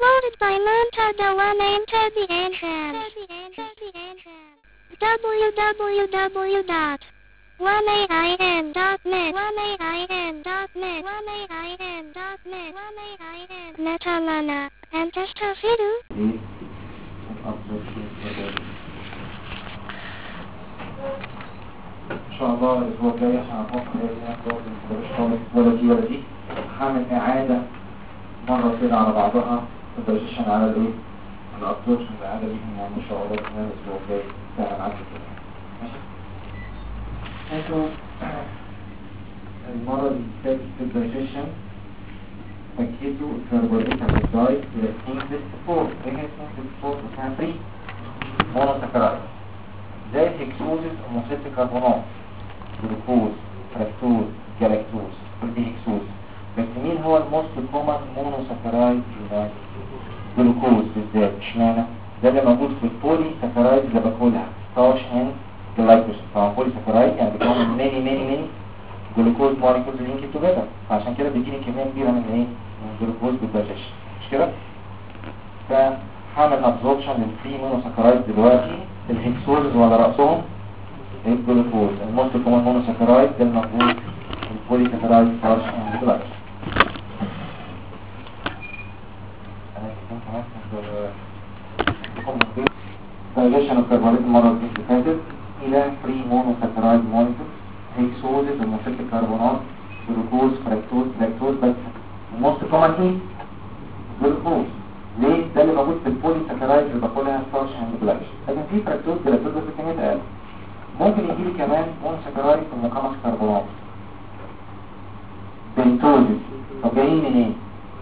Uploaded by Montada One Enter the Entrance. www.1ain.net Metalana and Testafidu. ان شاء الله الاسبوع الجاي هنتوقع ولا دي ولا دي هعمل اعاده مره كده على بعضها الدايجيشن على الايه الابسوربشن الاعاده ليهم يعني ان شاء الله كمان الاسبوع الجاي ساعه معاك كده ماشي. انتوا المره اللي فاتت في الدايجيشن فكيتوا الكربوهيدرات الدايت الى سينثيس فور ايه هي سينثيس فور اسمها فري مونوساكرايد زي هيكسوزيس وموسيت كربونات جلوكوز فركتوز جلاكتوز كل دي هيكسوز. بس مين هو الموست كومن مونوساكرايد؟ جلوكوز بالذات. اشمعنى؟ ده اللي موجود في البولي ساكرايد اللي باكلها ستارش اند جلايكوز. فالبولي ساكرايد يعني بيكون ماني جلوكوز موليكولز لينكد توجذر، فعشان كده بيجيني كميه كبيره من ايه؟ من الجلوكوز بالدايجيشن مش كده؟ فهعمل ابزوربشن للفري مونوساكرايد دلوقتي الهيكسوز ولا راسهم الجلوكوز. الموست كومن مونوساكرايد ده الموجود في البولي ساكرايد ستارش اند جلايكوز. دايجيشن الكربوهيدرات المره اللي فاتت الى فري مونوساكرايد موليكولز هيكسوزز وموسيت كربونات جلوكوز فركتوز لاكتوز. بس الموست كومن ايه؟ جلوكوز. ليه؟ ده اللي موجود في البولي ساكرايد اللي باكلها ستارش اند جلايكوز. لكن في فركتوز جلاكتوز بس كميات اقل. ممكن يجي لي كمان مونوساكرايد في المقامس كربونات بنتوزز. طب جايين منين؟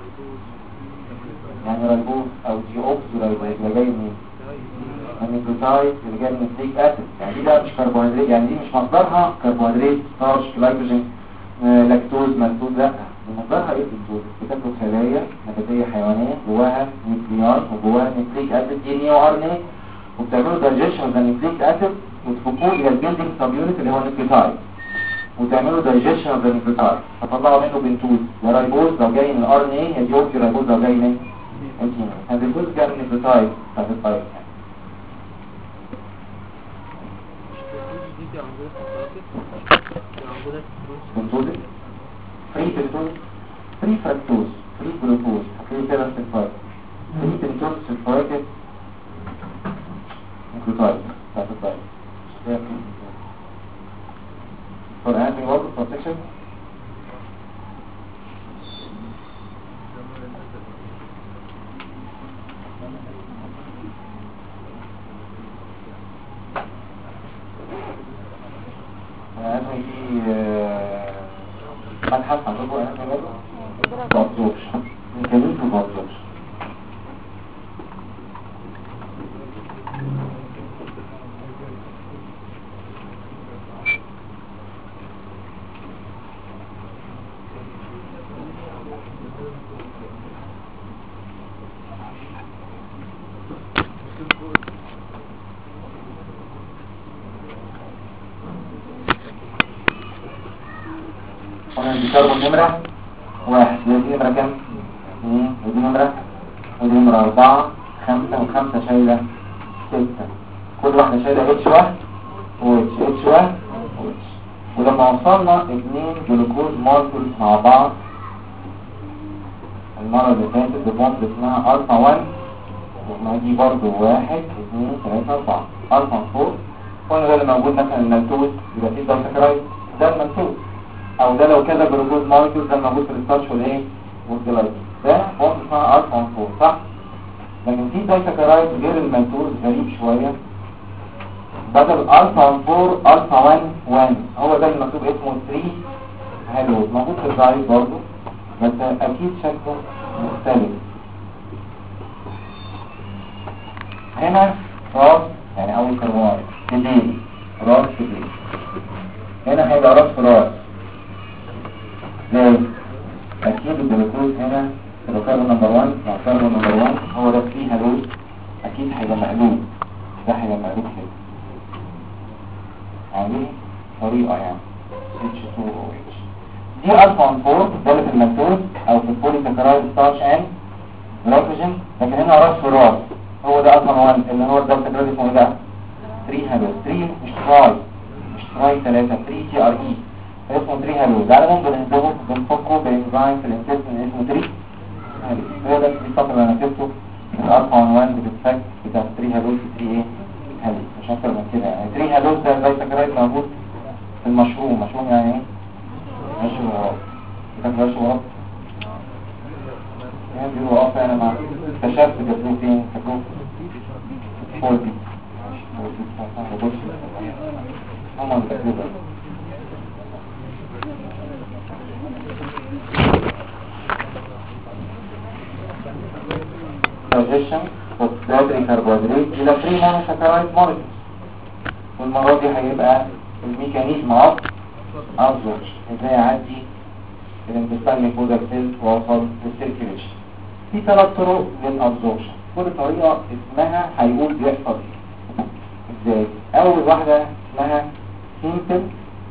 يعني رايبوز او ديوكس اللي جاي منين؟ النيوكليوتايد اللي جاي من النيوكليك اسيد. يعني دي بقى مش كربوهيدرات، يعني دي مش مصدرها كربوهيدرات ستارش جلايكوجين لاكتوز مالتوز. لا، مصدرها ايه؟ البنتوز. بتاكل خلايا نباتيه حيوانيه جواها نيوكلياي وجواها نيوكليك اسيد دي ان اي وار ان اي، وبتعملوا دايجيشن للنيوكليك اسيد وتفكوه الى البيلدينج سب يونت اللي هو النيوكليوتايد وتعملوا دايجيشن للنيوكليوتايد فتطلعوا منه بنتوز. ده رايبوز لو جاي من الار ان اي، ديوكسي رايبوز لو جاي من الجين. هذا الجزء جاي من النيوكليوتايد بتاعت الطريق. بنتوز فري بنتوز فري فركتوز فري جلوكوز هتلاقي كده في الفايت فري بنتوز في الفايت نيوكليوتايد بتاعت الطريق. for anything about the protection يعني في متحف عندكم anything about the absorption نتكلم في absorption. الكربون نمرة 1 ودي نمرة كام؟ 2 ودي نمرة 4 5 و5 شايلة 6. كل واحدة شايلة اتش 1 واتش اتش 1 واتش. ولما وصلنا 2 جلوكوز مولكولز مع بعض المرة اللي فاتت ببوند اسمها الفا 1 ودي برضه 1 2 3 4 الفا 4. قلنا ده اللي موجود مثلا المالتوز يبقى فيه دايساكرايد ده المالتوز، او ده لو كذا جلوكوز مولكيول ده موجود في الستارش والايه والجلايكوز. ده بوند اسمها الفا 4 صح. لكن في دايساكرايد غير المالتوز غريب شويه، بدل الفا 4 الفا 1 هو ده اللي مكتوب اسمه 3 هالوز. موجود في الدايت برضه بس اكيد شكله مختلف. هنا راس يعني اول كربون كبير راس كبير، هنا هيبقى راس في راس. ليه؟ اكيد الجلوكوز هنا لو كربون نمبر 1 مع كربون نمبر 1 هو ده فيه هالوز، اكيد هيبقى مقلوب. ده هيبقى مقلوب كده عليه طريقه يعني H2OH. دي الفا 4 ده اللي في المالتوز او في البوليساكرايد ستارش اند جلايكوجين كونسنتريشن، لكن هنا راس في راس. هو ده اصلا 1 اللي هو الدلتا جراد اسمه ايه بقى؟ 3 هالوز. 3 مش تراي، مش تراي 3، 3 تي ار اي، اسمه 3 هالوز. ده على بنهضمه بنفكه بانزيم في الانتستين اسمه 3 هالوز. هو ده السطر اللي انا كتبته الالفا 1 بتتفك بتاع 3 هالوز في 3 ايه هالوز، مش اكتر من كده يعني. 3 هالوز ده الدلتا جراد موجود في المشروم. مشروم يعني ايه؟ مشروم غلط. بتاكل غلط يعني بيقولوا فعلا مع اكتشفت جابوه فين؟ جابوه فولبي هم التجربة. digestion of battery carbohydrate إلى free monosaccharide molecules، والمرة دي هيبقى الميكانيزم absorption، ازاي يعدي الانتستين ميكوزا سيل ووصل للسيركيوليشن. في 3 طرق للابزوربشن، كل طريقة اسمها هيقول بيحصل ايه ازاي. اول واحدة اسمها simple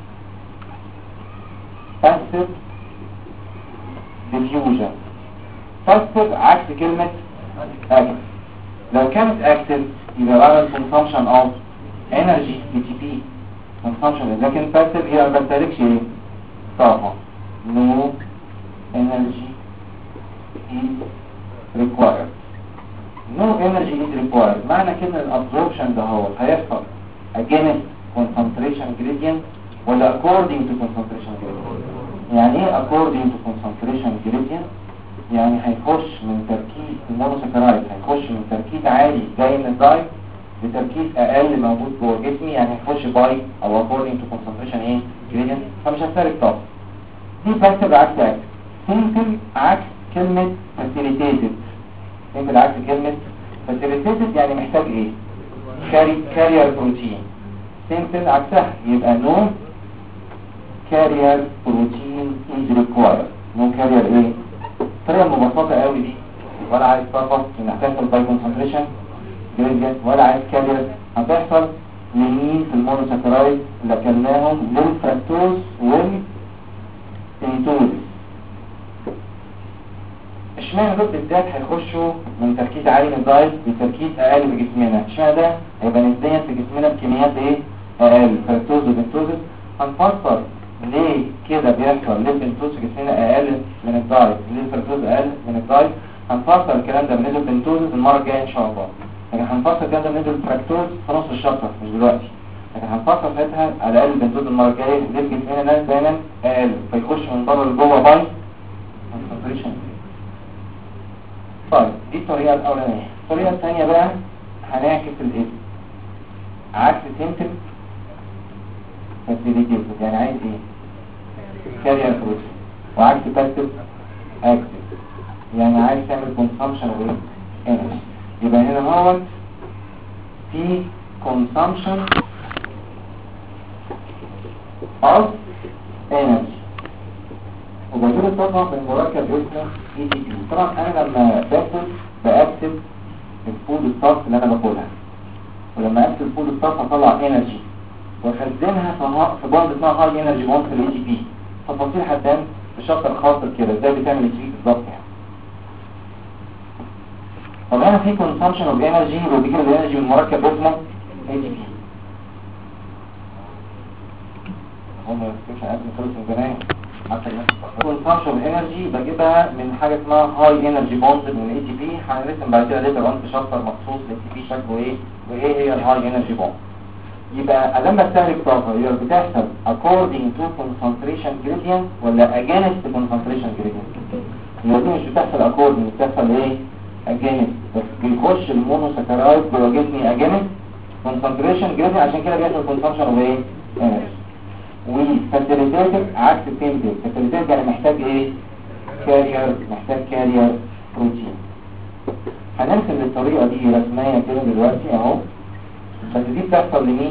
passive diffusion. passive عكس كلمة active. لو كانت active يبقى بعمل consumption of energy ATP consumption، لكن passive هي ما بتستهلكش ايه؟ طاقة. no energy is required. no energy is required معنى كده الابزوربشن ده هو هيحصل against concentration gradient ولا according to concentration gradient؟ يعني ايه according to concentration gradient؟ يعني هيخش من تركيز المونوساكرايد، هيخش من تركيز عالي جاي من الدايت لتركيز اقل موجود جوه جسمي، يعني هيخش باي او according to concentration ايه gradient، فمش هستهلك طاقه. دي بس بعكس عكس. simple عكس كلمة facilitated. simple عكس كلمة facilitated يعني محتاج ايه؟ carrier protein. simple عكسها يبقى no carrier protein is required. no carrier ايه؟ الطريقة المبسطة قوي دي، ولا عايز تربط ان هتحصل باي concentration gradient ولا عايز carrier، هتحصل لمين في المونوساكرايد اللي اكلناهم؟ للفركتوز والانتوز. اشمعنى دول بالذات هيخشوا من تركيز عالي من الدايت لتركيز اقل في جسمنا؟ اشمعنى ده هيبقى نسبيا في جسمنا بكميات ايه اقل؟ فركتوز وبنتوز. هنفسر ليه كده بيحصل، ليه البنتوز في جسمنا اقل من الدايت، ليه الفركتوز اقل من الدايت. هنفسر الكلام ده بالنسبه للبنتوز المره الجايه ان شاء الله، لكن هنفسر الكلام ده بالنسبه للفركتوز في نص الشابتر مش دلوقتي، لكن هنفسر ساعتها على الاقل البنتوز المره الجايه ليه جسمنا ناس دايما اقل فيخش من بره لجوه باي كونسنتريشن. طيب دي الطريقة الأولانية. الطريقة الثانية بقى هنعكس الاسم، عكس سيمتل فاسيليتيتد يعني عايز ايه؟ كارير بروتين. وعكس باسيف اكتف يعني عايز تعمل كونسامشن اوف انرجي. يبقى هنا هو في كونسامشن اوف انرجي وبجيب الطاقة من مركب اسمه ATP. طبعا انا لما باكل باكتب الفود ستارت اللي انا باكلها، ولما اكتب الفود ستارت هطلع انرجي واخزنها في بوند اسمها هاي انرجي بوند في ATP. تفاصيل هتبان في شابتر خاص كده ازاي بتعمل ATP بالظبط يعني. طب هنا في كونسامشن اوف انرجي وبيجيب الانرجي من مركب اسمه ATP. هم مش عارف نخلص من زمان. كونسامشن انرجي بجيبها من حاجه اسمها هاي انرجي بوند من اي تي بي. هنرسم بعد كده ليتر اون في شابتر مخصوص للاي تي بي شكله ايه وايه هي الهاي انرجي بوند. يبقى لما بستهلك طاقه هي بتحصل according to concentration gradient ولا against concentration gradient؟ هي دي مش بتحصل according، بتحصل ايه against، بس بيخش المونوساكرايد جوه جسمي against concentration gradient، عشان كده بيحصل consumption of ايه energy. وفاسيليتيتد عكس سيمبل. فاسيليتيتد يعني محتاج ايه؟ كارير، محتاج كارير بروتين. هنرسم الطريقه دي رسميه كده دلوقتي اهو، بس دي بتحصل لمين؟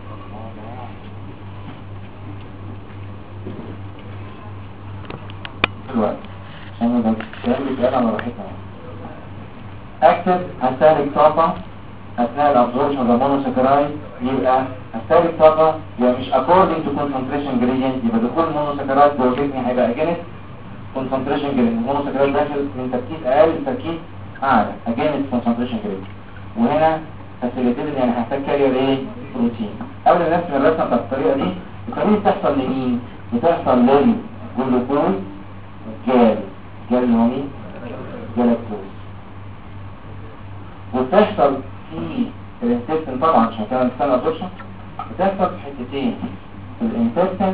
دلوقتي عشان ده الكلام بيتقال على راحتنا. اكتب هستهلك طاقه اثناء الابزوربشن اوف مونوساكرايد، يبقى هستهلك طاقه يبقى مش according to concentration gradient، يبقى دخول المونوساكرايد جوه جسمي هيبقى against concentration gradient. المونوساكرايد داخل من تركيز اقل لتركيز اعلى against concentration gradient. وهنا facilitated يعني هحتاج كارير ايه؟ بروتين. قبل ما نرسم الرسمه بتاعت الطريقه دي، الطريقه دي بتحصل لمين؟ بتحصل للجلوكوز جال اللي هو مين؟ جلاكتوز. وبتحصل في الانتستين طبعا عشان كده نستنى ابورشن. بتحصل في حتتين، في الانتستين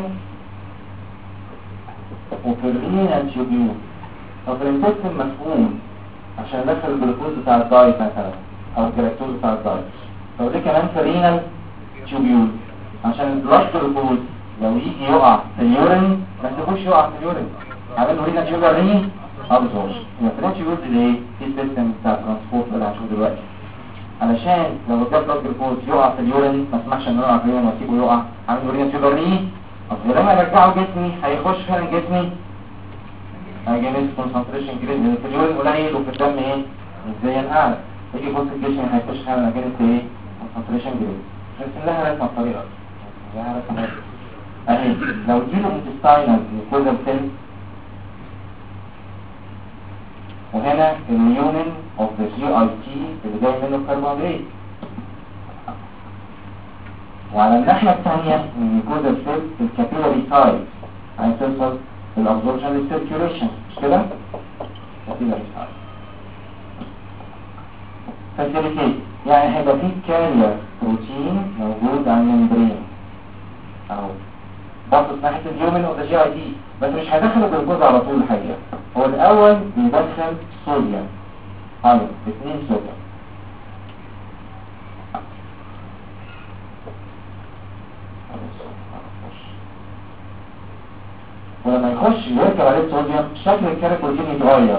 وفي الرينال تيوبيول. طب الانتستين مفهوم عشان ندخل الجلوكوز بتاع الدايت مثلا او الجلاكتوز بتاع الدايت. طب دي كمان في الرينال تيوبيول عشان البلاد جلوكوز لو يجي يقع في اليورين ما تسيبوش يقع في اليورين، عامل له رينال تيوبيول رين ابزوربشن. يبقى الرينال تيوبيول دي ايه؟ في سيستم بتاع ترانسبورت اللي هنشوفه دلوقتي، علشان لو جاب بلاد جلوكوز يقع في اليورين ما اسمحش انه يقع في اليورين واسيبه يقع، عامل له رينال تيوبيول رين. اصل لما ارجعه جسمي هيخش فعلا جسمي هيجي كونسنتريشن جريد في اليورين قليل وفي الدم ايه؟ نسبيا اعلى. يجي يبص الجسم هيخش فعلا جريد ايه؟ كونسنتريشن جريد. نرسم لها رسمه بطريقه لها رسمه اهي. لو اديله انتستاينال ميكوزال سيل وهنا اليومن اوف ذا جي اي تي اللي جاي منه الكربوهيدرات، وعلى الناحيه الثانيه من الميكوزال سيل الكابيلاري سايد هتوصل الابزوربشن للسيركيوليشن مش كده؟ كابيلاري سايد فاسيليتيت يعني هيبقى فيه كارير بروتين موجود على الممبرين اهو باصص ناحيه اليومن اوف ذا جي اي تي، بس مش هيدخل الجلوكوز على طول. الحقيقه هو الاول بيدخل صوديوم ايوه 2 صوديوم، ولما يخش يركب عليه الصوديوم شكل الكاري بروتين يتغير،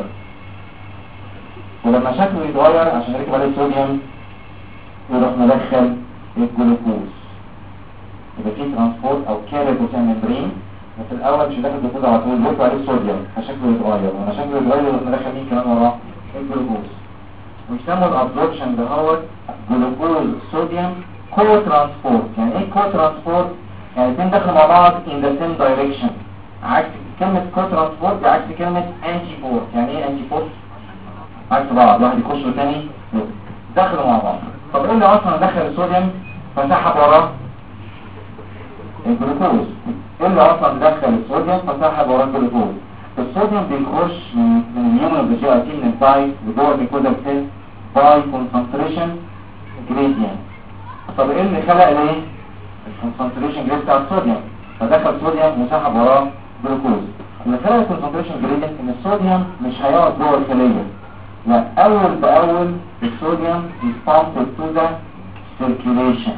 ولما شكله يتغير عشان يركب عليه الصوديوم يروح مدخل الجلوكوز. يبقى فيه ترانسبورت او كاري بروتين ممبرين، بس الاول مش داخل الجلوكوز على طول، يركب عليه الصوديوم فشكله يتغير، ولما شكله يتغير يروح مدخل مين كمان وراه؟ الجلوكوز. ويسموا الابزوربشن ده هو جلوكوز صوديوم كو ترانسبورت. يعني ايه كو ترانسبورت؟ يعني الاثنين دخلوا مع بعض in the same direction. عكس كلمة كو ترانسبورت دي عكس كلمة انتي بورت. يعني ايه انتي بورت؟ عكس بعض، واحد يخش والتاني دخلوا مع بعض. طب ايه اللي اصلا دخل الصوديوم فسحب وراه الجلوكوز؟ ايه اللي اصلا دخل الصوديوم فسحب وراه الجلوكوز؟ الصوديوم بيخش من اليومن اوف ذا جي اي تي من الدايت لجوه الميكوزال سيل باي كونسنتريشن جريدينت. طب ايه اللي خلق الايه؟ الكونسنتريشن جريدينت بتاع الصوديوم، فدخل صوديوم وسحب وراه جلوكوز. اللي خلق الكونسنتريشن جريدينت ان الصوديوم مش هيقعد جوه الخليه، لا اول باول الصوديوم يبامب تو ذا circulation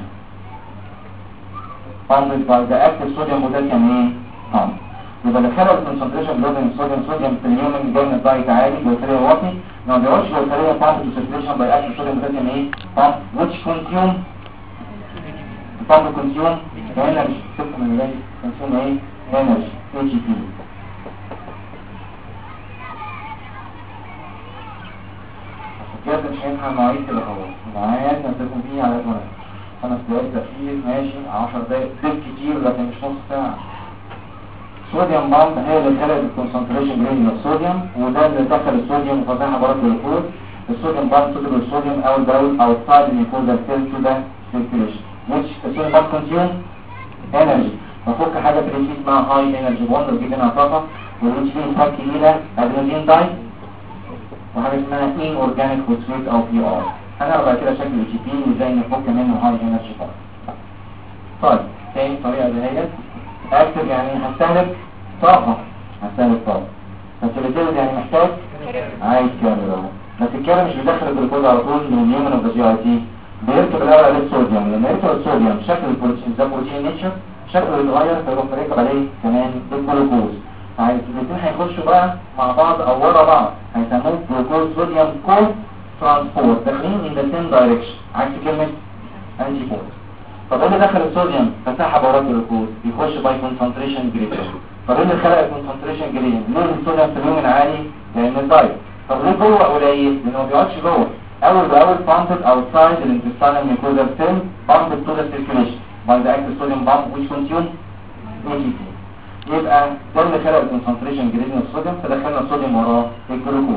pumped by the active sodium potassium ايه؟ pump. يبقى اللي خلق الكونسنتريشن جريدينت صوديوم في اليومن جاي من الدايت عادي جوه الخليه واطي، ما بيقعدش جوه الخليه pump to circulation by active sodium potassium ايه؟ pump which consume energy. شوفوا من الجاي consume ايه؟ energy ATP. كده مش هينفع المواعيد كده خلاص، المواعيد نسيبهم فيه على قد 5 دقايق تفكير ماشي، 10 دقايق كتير لكن مش نص ساعة. صوديوم بامب هي اللي خلقت الكونسنتريشن جريدينت الصوديوم، وده اللي دخل الصوديوم وفتحها بره الجلوكوز. الصوديوم بامب تضرب الصوديوم اول باول outside الميكوزال سيل to the circulation which الصوديوم بامب consume energy. بفك حاجة بريسيس اسمها هاي انرجي بوند وجيب منها طاقة، والاتش بي يتفك الى ادرينالين داي وحاجة اسمها ان اورجانيك فوسفيت او بي ار. هنعرف بعد كده شكل الاتش بي وازاي نفك منه هاي انرجي بوند. طيب تاني طريقة دهيت اكتب يعني هستهلك طاقة، فاسيليتيت يعني محتاج عايز كامل اهو. بس الكامل مش بيدخل الجلوكوز على طول من اليومن اوف ذا جي اي تي، بيركب الاول عليه الصوديوم. لما يركب الصوديوم شكل البروتين ده بروتين نيتشر شكله يتغير فيروح مركب عليه كمان الجلوكوز. الاثنين هيخشوا بقى مع بعض او ورا بعض، هيسموه جلوكوز صوديوم كو ترانسبورت، داخلين in the same direction عكس كلمة انتي بورت. طب ايه اللي دخل الصوديوم فسحب وراه الجلوكوز؟ يخش باي كونسنتريشن جريدينت. طب ايه اللي خلق الكونسنتريشن جريدينت؟ ليه الصوديوم في اليوم العالي؟ لان الدايت. طب ليه جوه قليل؟ لانه ما بيقعدش جوه، اول باول pumped outside the intestinal mucosal cell pumped to the circulation by the active sodium pump which consume ATP. يبقى ده اللي خلق الكونسنتريشن جريدينت الصوديوم، فدخلنا الصوديوم وراه الجلوكوز.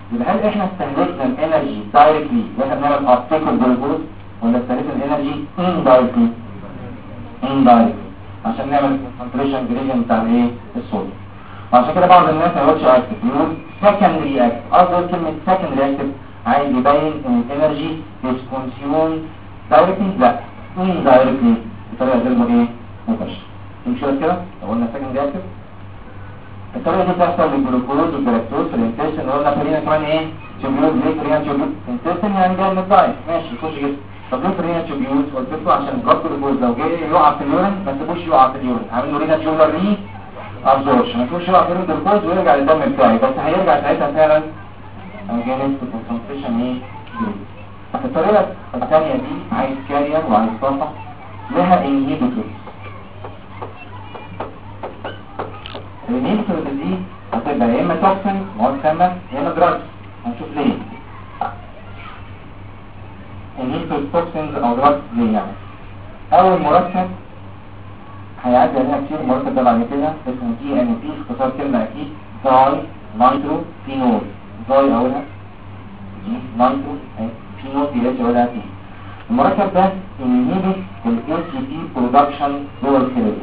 يبقى هل احنا استهلكنا الانرجي دايركتلي واحنا بنعمل ابتيك الجلوكوز ولا استهلكنا الانرجي اندايركتلي؟ اندايركتلي عشان نعمل الكونسنتريشن جريدينت بتاع الايه؟ الصوديوم. وعشان كده بعض الناس ما يقولش اكتف، يقول سكندري اكتف. قصده كلمه سكندري اكتف عايز يبين ان الانرجي از كونسيومد دايركتلي، لا اندايركتلي بطريقه غير ايه؟ مباشره. مش كده؟ لو قلنا سكندري اكتف الطريقه دي بتحصل للجلوكوز والجلاكتوز في الانتستين. قلنا خلينا كمان ايه؟ تيوبيوز. ليه فرينا تيوبيوز؟ الانتستين يعني جاي من الدايت، ماشي يخش جسم. طب ليه فرينا تيوبيوز؟ قلت له عشان البلاد جلوكوز لو جه يقع في اليورين ما تسيبوش يقع في اليورين، عامل له رينا تيوبر ري ابزوربشن، ما تسيبوش يقع في الجلوكوز ويرجع للدم بتاعي، بس هيرجع ساعتها فعلا انجانيس كونسنتريشن ايه؟ الطريقه الثانيه دي عايز كارير وعايز طاقه، لها انهيبيتورز. الانهيبيتورز دي هتبقى يا اما توكسين مواد سامه يا اما دراجز. هنشوف ليه انهيبيتورز توكسينز او دراجز ليه. يعني اول مركب هيعدي علينا كتير، المركب ده بعد كده اسمه دي ان بي، اختصار كلمه اكيد داي نايترو فينول. داي اولها دي نايترو فينول دي اتش اولها تي. المركب ده انهيبيت الاي تي بي برودكشن جوه الخليه.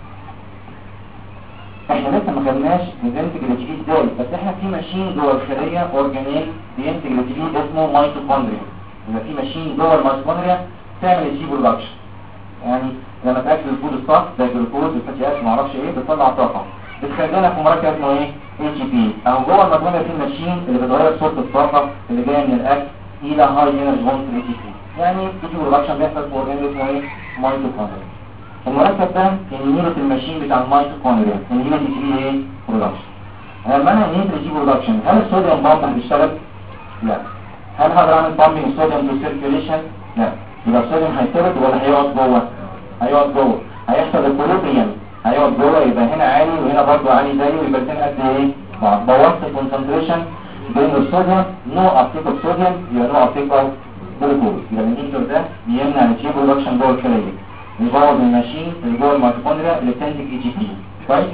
احنا لسه ما خدناش بينتج الاتش بي ازاي، بس احنا في ماشين جوه الخليه اورجانيل بينتج الاتش بي اسمه ميتوكوندريا. يبقى في ماشين جوه الميتوكوندريا تعمل اتش بي برودكشن. يعني لما تاكل الفود الصح زي الجلوكوز والفاتي اسيد ما اعرفش ايه بتطلع طاقه، بتخلينا في مركب اسمه ايه؟ اتش بي. او جوه الميتوكوندريا في ماشين اللي بتغير صوره الطاقه اللي جايه من الاكل الى هاي انرجي هون في الاتش بي. يعني اتش بي برودكشن بيحصل في اورجانيل اسمه ايه؟ ميتوكوندريا. المركب ده انهيبت الماشين بتاع الميتوكوندريا، انهيبت اتش بي ايه؟ برودكشن. لما انا انهيبت اتش بي برودكشن هل الصوديوم بامب هيشتغل؟ لا. هل هقدر اعمل بامبنج الصوديوم تو سيركيوليشن؟ لا. يبقى الصوديوم هيترك ولا هيقعد جوه؟ هيقعد جوه. هيحصل ايكوليبريم، هيقعد جوه، يبقى هنا عالي وهنا برضه عالي زيه، يبقى الاثنين قد ايه؟ بعض. بوظت الكونسنتريشن بين الصوديوم، نو ابتيك اوف صوديوم يبقى نو ابتيك اوف جلوكوز. يبقى الانهيبيتور ده بيمنع الاتش بي برودكشن جوه الخليه، يبوظ الماشين اللي جوه الميتوكوندريا اللي بتنتج اي جي بي. كويس؟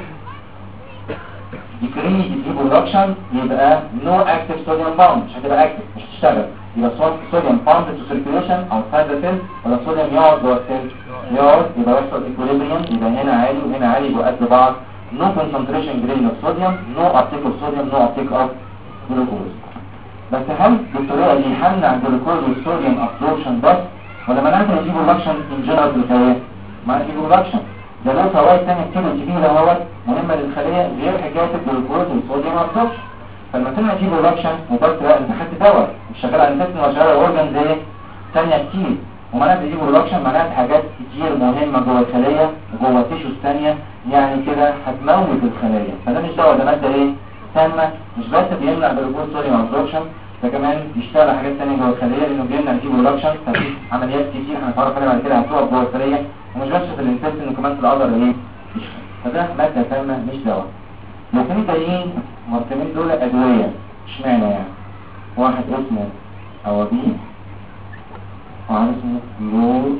ديكريز دي برودكشن يبقى نو اكتف صوديوم باوند، مش هتبقى اكتف، مش هتشتغل. يبقى صوديوم باوند تو سيركيوليشن اوتسايد ذا سيل ولا صوديوم يقعد جوه السيل؟ يقعد. يبقى يحصل ايكوليبريم، يبقى هنا عالي وهنا عالي يبقوا قد بعض. نو كونسنتريشن جرين اوف صوديوم، نو ابتيك اوف صوديوم، نو ابتيك اوف جلوكوز. بس هل بالطريقه دي همنع الجلوكوز والصوديوم ابسوربشن بس ولا منعت الجي برودكشن ان جنرال في الخليه؟ مع الجي برودكشن ده له فوائد ثانيه كتير. الجي بي ده هو مهمه للخليه غير حكايه الجلوكوز والصوديوم ابسوربشن. فلما تمنع الجي برودكشن وبس لا انت خدت دواء مش شغال على الانتستين ولا شغال على اورجان زي ثانيه كتير. ومنعت الجي برودكشن منعت حاجات كتير مهمه جوه الخليه وجوه التيشوز ثانيه، يعني كده هتموت الخليه. فده مش دواء، ده ماده ايه؟ سامه. مش بس بيمنع جلوكوز صوديوم ابسوربشن، ده كمان بيشتغل حاجات ثانيه جوه الخليه لانه بيمنع الجي برودكشن. ففي عمليات كتير هنتعرف عليها بعد كده هتقف جوه الخليه، ومش بس في الانتستين وكمان في العضله ايه؟ فده ماده سامه مش دواء. الاثنين جايين مرتبين دول ادويه. اشمعنى يعني؟ واحد اسمه اوابين وواحد اسمه فلور.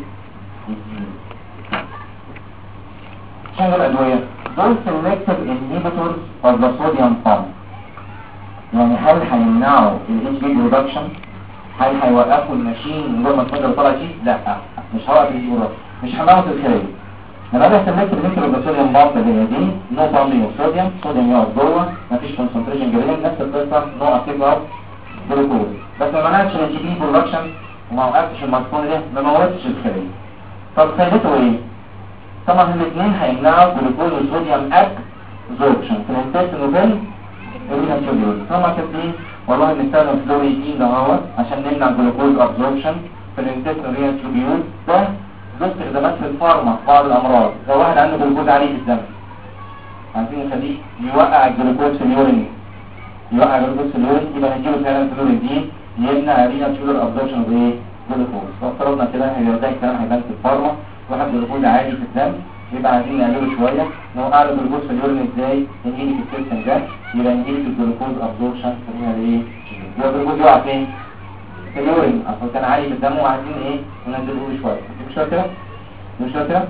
اشمعنى دول ادويه؟ دول سيلكتيف انهيبيتورز اوف ذا صوديوم بامب. يعني هل هيمنعوا الاتش بي برودكشن؟ هل هيوقفوا الماشين من غير ما تقدر طلع شيء؟ لا، مش هوقف الاتش بي برودكشن، مش هموت الخليه. لما اجي استهلك الانتر بالصوديوم بامب اللي هي دي نو بامبنج اوف صوديوم، صوديوم يقعد جوه، مفيش كونسنتريشن جرين، نفس القصه نو ابتيك اوف جلوكوز. بس ما منعتش الجي بي برودكشن وما وقفتش الميتوكوندريا، ما موتش الخليه. طب فايدته ايه؟ طبعا الاثنين هيمنعوا جلوكوز والصوديوم ابزوربشن في الانتستين وفين؟ الرينال تيوبيول. طبعا كاتبين والله بنستخدم فلوريدين ده هو عشان نمنع جلوكوز ابزوربشن في الانتستين والرينال تيوبيول. ده استخدامات في الفارما في بعض الامراض. لو واحد عنده جلوكوز عالي في الدم عايزين نخليه يوقع الجلوكوز في اليورين، يوقع الجلوكوز في اليورين، يبقى نديله فعلا فلوريدين يمنع الرينال تيوبيول ابزوربشن بايه؟ جلوكوز. لو افترضنا كده هيبقى الكلام هيبان في الفارما. واحد جلوكوز عالي في الدم يبقى عايزين نقلله شويه، نوقع له الجلوكوز في اليورين ازاي؟ نجيله في السيستم ده، يبقى نجيله في الجلوكوز ابزوربشن في الرينال ايه؟ يبقى الجلوكوز يقع فين؟ في اليورين، اصلا كان عالي في الدم وعايزين ايه؟ ننزله شويه. مش كده؟ مش كده؟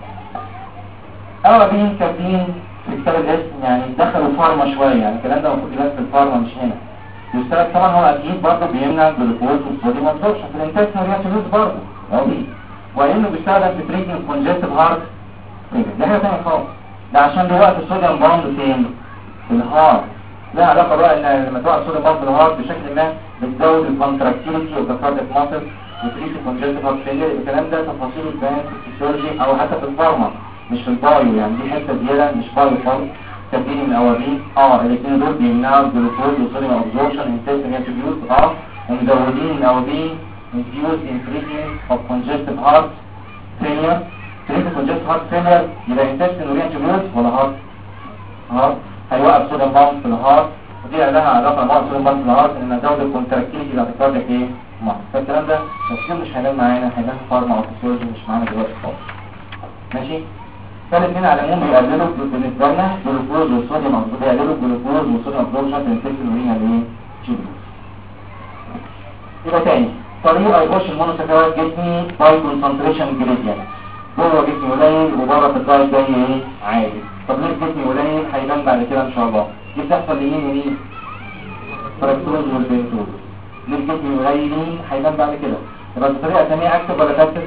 اوابين كاتبين في كتاب الاسم يعني دخلوا فارما شويه، يعني الكلام ده المفروض يبان في الفارما مش هنا. يشتغل طبعا هو اكيد برضه بيمنع الجلوكوز والصوديوم ابسوربشن في الانتستين رياتيفيز برضه قوي، وانه بيستخدم في تريتمنت كونجستيف هارت فيلر. ده حاجه ثانيه خالص، ده عشان دلوقتي الصوديوم باوند فين؟ في الهارت. لها علاقه بقى ان لما توقع الصوديوم باوند في الهارت بشكل ما بتزود الكونتراكتيليتي اوف ذا كاردياك ماسل وتريت كونجستيف هارت فيلر. الكلام ده تفاصيله تبان في الفسيولوجي او حتى في الفارما مش في البايو، يعني دي حته زياده مش بايو خالص. تبديل من الاوابين الاثنين دول بيمنعوا الجلوكوز والصوديوم ابزوربشن انتستين رياتيفيز ومزودين الاوابين induce increasing of congestive heart failure. treating congestive heart failure يبقى intestine رياتيفيز ولا هارت هيوقف صوديوم باوند في الهارت، ودي لها علاقه مع صوديوم باوند في الهارت ان زود الكونتراكتيليتي بتاعت الكاردياك ايه؟ فالكلام ده تفصيل مش هيبان معانا، هيبان فارما او فسيولوجي مش معانا دلوقتي خالص. ماشي. فالاثنين على العموم بيقللوا بالنسبه لنا الجلوكوز والصوديوم ابزوربشن، بيقللوا الجلوكوز والصوديوم ابزوربشن في الانتستين ورينال ايه؟ تيوبولز. يبقى تاني طريقه يخش المونوساكرايد جسمي باي كونسنتريشن جريدينت، جوه جسمي قليل وبره في الدايت زي ايه؟ عادي. طب ليه جسمي قليل؟ هيبان بعد كده ان شاء الله. دي بتحصل لمين ومين؟ فركتوز والبنتوز. ليه جسمي قليلين؟ هيبان بعد كده. يبقى الطريقه ثانيه اكتب ولا تكتب؟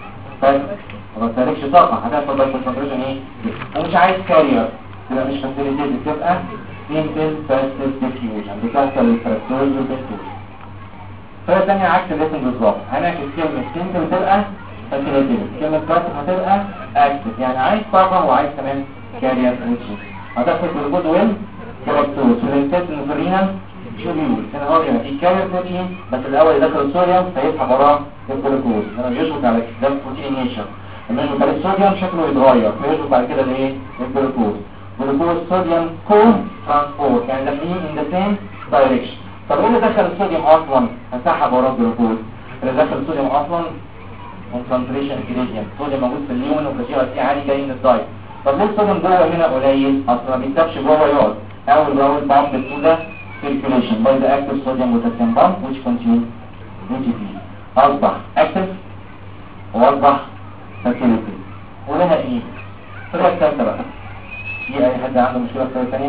ما بتاركش طاقة، هتحصل باي كونسنتريشن ايه؟ ومش عايز كارير، تبقى مش فاسيليتيد، تبقى سيمبل فاسيل ديفيوجن بتحصل للفراكتوز والبنتوز. الطريقة الثانية عكس الاسم بالظبط، هنعكس كلمة سيمبل تبقى فاسيليتيد، كلمة فاسيل هتبقى اكتف، يعني عايز طاقة وعايز كمان كارير وتشيز. هتحصل جلوكوز والفراكتوز في الانتستين وفي الرينال تيوبولز. هنا هو يعني في كارير بروتين بس الاول يدخل الصوديوم فيسحب وراه الجلوكوز، لما بيشبك على ده بروتينيشن لما يشبك على الصوديوم شكله يتغير فيشبك بعد كده لايه؟ الجلوكوز. جلوكوز صوديوم كو ترانسبورت، يعني داخلين ان ذا سيم دايركشن. طب ايه اللي دخل الصوديوم اصلا؟ هسحب وراه الجلوكوز. اللي دخل الصوديوم اصلا كونسنتريشن جريدينت، الصوديوم موجود في الليمون وفي الجي ار تي عالي جاي من الدايت. طب ليه الصوديوم جوه هنا قليل؟ اصلا ما بيكتبش جوه يقعد اول باول بامب تو ذا circulation by the active sodium potassium pump which contain ATP. اصبح active واصبح facilitated. ولها ايه؟ الطريقه الثالثه بقى دي اي حد عنده مشكله في الطريقه الثانيه؟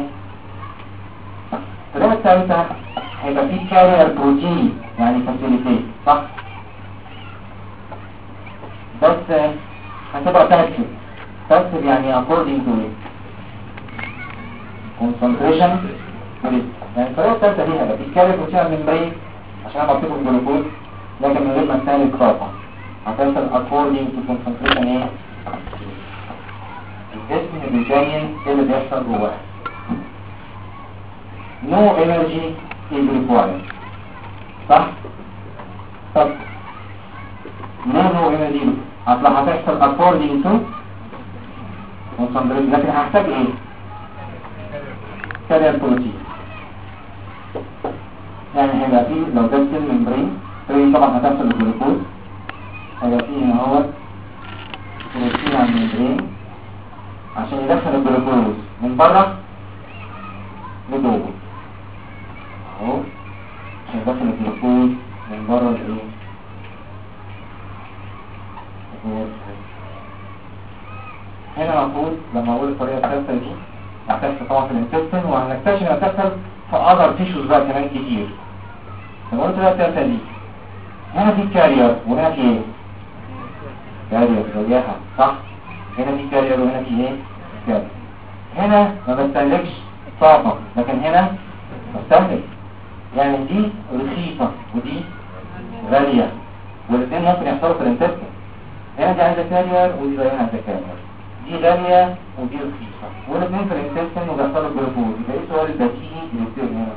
الطريقه الثالثه هيبقى في كارير بروتين يعني facilitate صح؟ بس هتبقى passive يعني according to concentration يعني الطريقه الثالثه دي هيبقى في كارير بروتين على الممبرين عشان انا بطيب الجلوكوز لكن من غير ما استهلك طاقه. هتحصل according to concentration ايه؟ الجسم اللي بيبين ايه اللي بيحصل جواه. no energy is required صح؟ طب no energy هتحصل according to concentration لكن هحتاج ايه؟ كارير بروتين. يعني هيبقى فيه لو ده سيل ممبرين طبعا هتحصل الجلوكوز، هيبقى فيه هنا هو بروتين على الممبرين عشان يدخل الجلوكوز من بره لجوه اهو، عشان يدخل الجلوكوز من بره لايه؟ هنا المفروض لما اقول الطريقه الثالثه دي هتحصل طبعا في الانتستين وهنكتشف انها بتحصل في اذر تيشوز بقى كمان كتير. لما قلت الطريقه الثالثه دي هنا في كارير وهنا في ايه؟ كارير زيها صح؟ هنا في كارير وهنا في ايه؟ كارير. هنا ما بستهلكش طاقه لكن هنا بستهلك، يعني دي رخيصه ودي غاليه والاثنين ممكن يحصلوا في الانتستين. هنا دي عايزه كارير ودي زيها عايزه كارير، دي غاليه ودي رخيصه والاثنين في الانتستين وبيحصلوا الجلوكوز. يبقى ايه السؤال البديهي اللي بيصير هنا؟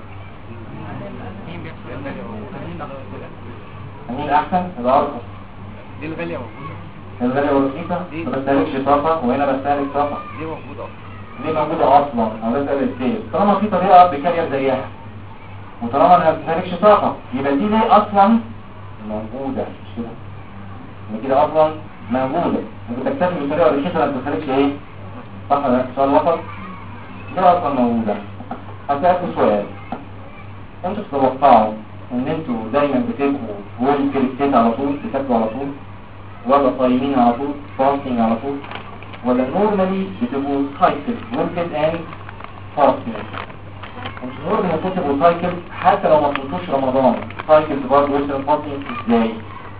مين الاحسن؟ الارخص. دي الغاليه موجوده، الغاليه والرخيصه ما بستهلكش طاقه وهنا بستهلك طاقه. دي موجوده اصلا، ليه موجوده اصلا؟ انا بسال ازاي؟ طالما في طريقه بكارير زيها وطالما انا ما بستهلكش طاقه يبقى دي ليه اصلا موجوده؟ مش كده؟ يبقى كده اصلا موجوده. انت بتكتفي بالطريقه الرخيصه ما بتستهلكش ايه؟ صح ولا لا؟ سؤال وسط. ليه اصلا موجوده؟ هسألكوا سؤال، انتوا تتوقعوا ان انتوا دايما بتبقوا ويل كريستيت على طول، بتاكلوا على طول، ولا صايمين على طول، فاستنج على طول، ولا نورمالي بتبقوا سايكل ويل اند فاستنج؟ النورمال هيبوثيتيكال سايكل حتى لو ما وصلتوش رمضان سايكل برضه وصل الفاستنج ازاي؟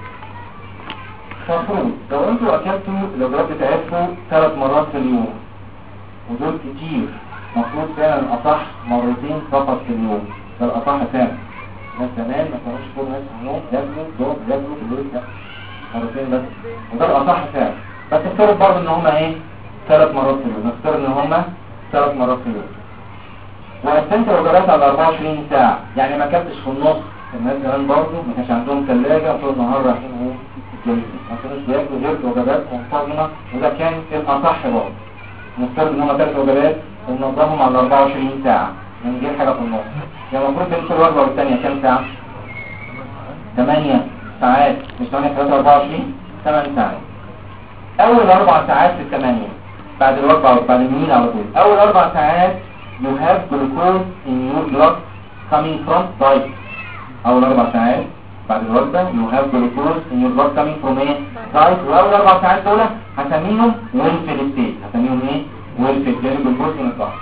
المفروض لو انتوا اكلتوا الوجبات بتاعتكم 3 مرات في اليوم ودول كتير، المفروض فعلا الاصح مرتين فقط في اليوم، ده الاصح فعلا. ناس زمان ما كانوش كل ناس يوم ياكلوا في اليوم مرتين بس، وده الاصح فعلا. بس افترض برضه ان هما ايه 3 مرات في اليوم، نفترض ان هما 3 مرات في اليوم، وقسمت الوجبات على 24 ساعة، يعني ما اكلتش في النص. الناس زمان برضه ما كانش عندهم ثلاجة طول النهار رايحين ايه ما كانوش بياكلوا غير وجبات منتظمة، وده كان الاصح برضه. نفترض ان هما 3 وجبات وننظمهم على 24 ساعة من غير حاجة في النص، يعني المفروض بين كل وجبة والثانية كام ساعة؟ 8 ساعات، مش 8 3 24 8 ساعات. اول 4 ساعات في ال8 بعد الوجبة بعد الميل على طول، اول 4 ساعات you have glucose in your blood coming from diet. اول 4 ساعات بعد الوجبة you have glucose in your blood coming from ايه؟ diet. واول 4 ساعات دول هسميهم welfare state، هسميهم ايه؟ welfare، يعني glucose in الضغط.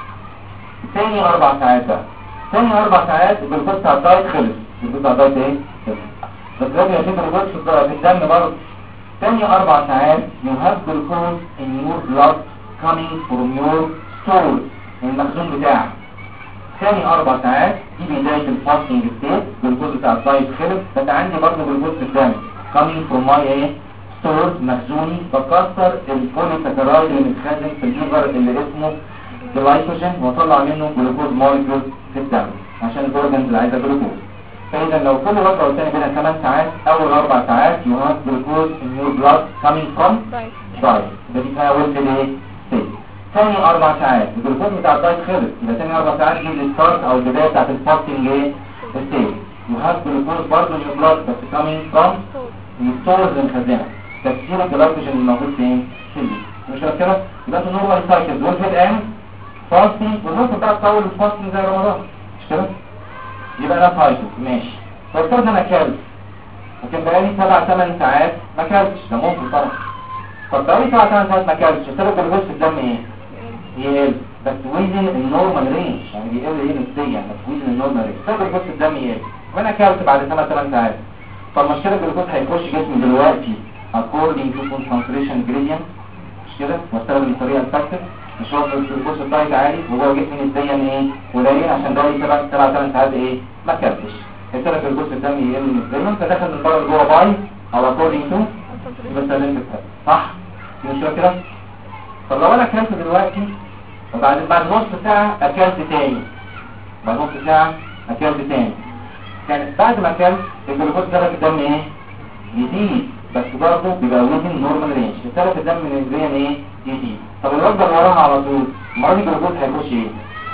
ثاني 4 ساعات بقى، ثاني 4 ساعات الجلوكوز بتاع الدايت خلص، الجلوكوز بتاع الدايت ايه؟ خلص. بس لازم يبقى في جلوكوز في الدم برضه. ثاني 4 ساعات you have glucose in your blood coming from your stores، المخزون بتاعك. ثاني 4 ساعات دي بداية الفاستنج ستيت، الجلوكوز بتاع الدايت خلص، بس عندي برضه جلوكوز في الدم coming from my ايه؟ stores، مخزوني، بكسر البوليساكرايد اللي متخزن في الليفر اللي اسمه جلايكوجين، واطلع منه جلوكوز مولكيول في الدم عشان الاورجنز اللي عايزه جلوكوز. فاذا لو كل وجبه والثانيه بينها 8 ساعات، اول 4 ساعات you have glucose in your blood coming from diet، ده دي اسمها ويلفير ايه؟ ستيت. ثاني 4 ساعات الجلوكوز بتاع الدايت خلص، يبقى ثاني 4 ساعات دي الستارت او البدايه بتاعت الفاستنج ايه؟ ستيت. you have glucose برضه in your blood بس coming from الستورز المخزنه، تكسير الجلايكوجين اللي موجود فين؟ في الليفر. مش كده؟ يبقى انتوا نورمال سايكلز ويلفير اند فاستنج، والممكن بقى تطول الفاستنج زي رمضان، مش كده؟ يبقى ده سايكل ماشي. فافترض انا اكلت وكان بقالي 7-8 ساعات ما اكلتش، ده ممكن طبعا. طب بقالي 7-8 ساعات ما اكلتش، السبب الجلوكوز في الدم ايه؟ يقل، بس ويزن النورمال رينج، يعني بيقل ايه نسبيا، بس ويزن النورمال رينج، السبب الجلوكوز في الدم يقل، وانا اكلت بعد 7-8 ساعات. طب ما السبب الجلوكوز هيخش جسمي دلوقتي according to concentration gradient، مش كده؟ واستخدم الطريقه الفاكتور، مش هو الجلوكوز الدايت عالي وهو جسمي نسبيا ايه؟ قليل، عشان ده 7-8 ساعات ايه؟ ما اكلتش. السبب الجلوكوز في الدم يقل نسبيا، فدخل من بره جوه باي او according to يبقى استخدمت الفاكتور، صح؟ مش كده؟ طب لو انا اكلت دلوقتي وبعد نص ساعه اكلت تاني، بعد نص ساعه اكلت تاني، كانت بعد ما اكلت الجلوكوز درجه الدم ايه؟ يزيد، بس برضه بيبقى وزن نورمال رينج، السبب الدم نسبيا ايه؟ يزيد. طب الوجبه اللي وراها على طول المره دي الجلوكوز هيخش ايه؟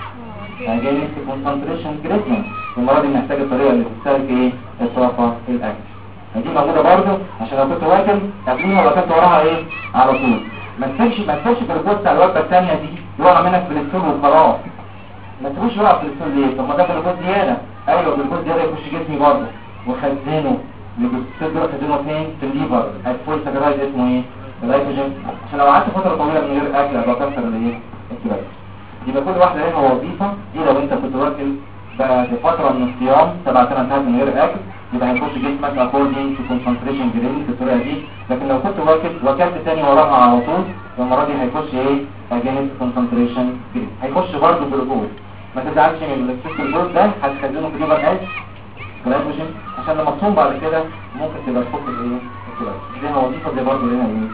هيجي نفس كونسنتريشن جريدينت، المره دي محتاج الطريقه اللي بتستهلك ايه؟ الطاقه الاكل. دي موجوده برضه عشان لو كنت واكل قبليها ولا كنت وراها ايه؟ على طول. ما تسيبش الجلوكوز بتاع الوجبه الثانيه دي يقع منك في الستول وخلاص. ما تسيبوش يقع في الستول ليه؟ طب ما ده جلوكوز زياده، ايوه جلوكوز زياده يخش جسمي برضه وخزنه، الجلوكوز خزنه فين؟ في الليفر، البوليساكرايد اسمه ايه؟ الجلايكوجين، عشان لو قعدت فتره طويله من غير اكل ابقى اكسر الايه؟ الجلايكوجين. يبقى كل واحده لها وظيفه، دي لو انت كنت واكل بعد فتره من الصيام 7-8 ساعات من غير اكل يبقى هيخش جسمك according to concentration gradient بالطريقه دي. لكن لو كنت واكلت تاني وراها على طول المره دي هيخش ايه؟ against concentration gradient، هيخش برضه جلوكوز. ما تزعلش من الاكسس الجلوكوز ده، هتخزنه في الليفر از جلايكوجين عشان لما تصوم بعد كده ممكن تبقى تفك الايه؟ الجلايكوجين. ليها وظيفه زي برضه ليها ايه؟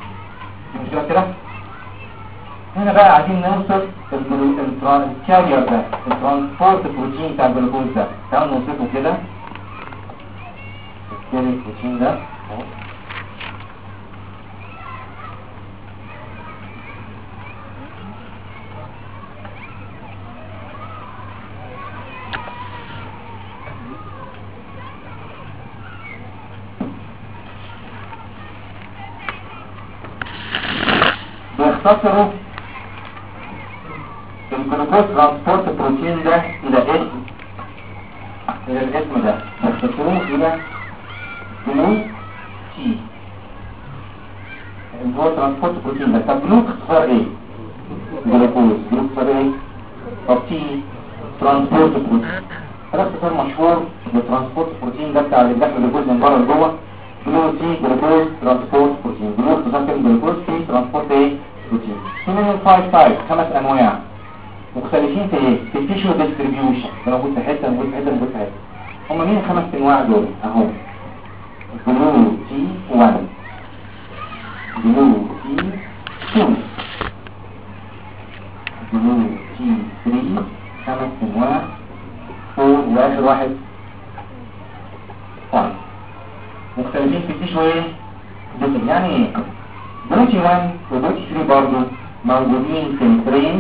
مش كده؟ هنا بقى عايزين نوصف الكارير ده، الترانسبورت بروتين بتاع الجلوكوز ده، تعالوا نوصفه كده. الكارير بروتين ده اهو، بيختصروا الجلوكوز ترانسبورت بروتين ده الى الاسم ده، بيختصروه الى جلو تي، اللي هو ترانسبورت بروتين ده. طب جلو اختصار ايه؟ جلوكوز، جلو اختصار ايه؟ طب تي ترانسبورت بروتين. ده اختصار مشهور للترانسبورت بروتين ده بتاع اللي داخل الجلوكوز من بره لجوه. جلوكوز سي جلوكوز ترانسبورت بروتين. جلوكوز تذكر جلوكوز سي ترانسبورت ايه بروتين. في منهم 5 تايب 5 انواع مختلفين في ايه؟ في التيشو ديستريبيوشن. ده موجود في حته موجود في حته موجود في حته. هم مين الخمس انواع دول اهو؟ جلو سي 1 جلو سي 2 جلو سي 3 5 انواع 4 واخر واحد 5 مختلفين في التيشو ايه؟ ديستريبيوشن. يعني ايه؟ جلوتي 1 وجلوتي 3 برضه موجودين في البرين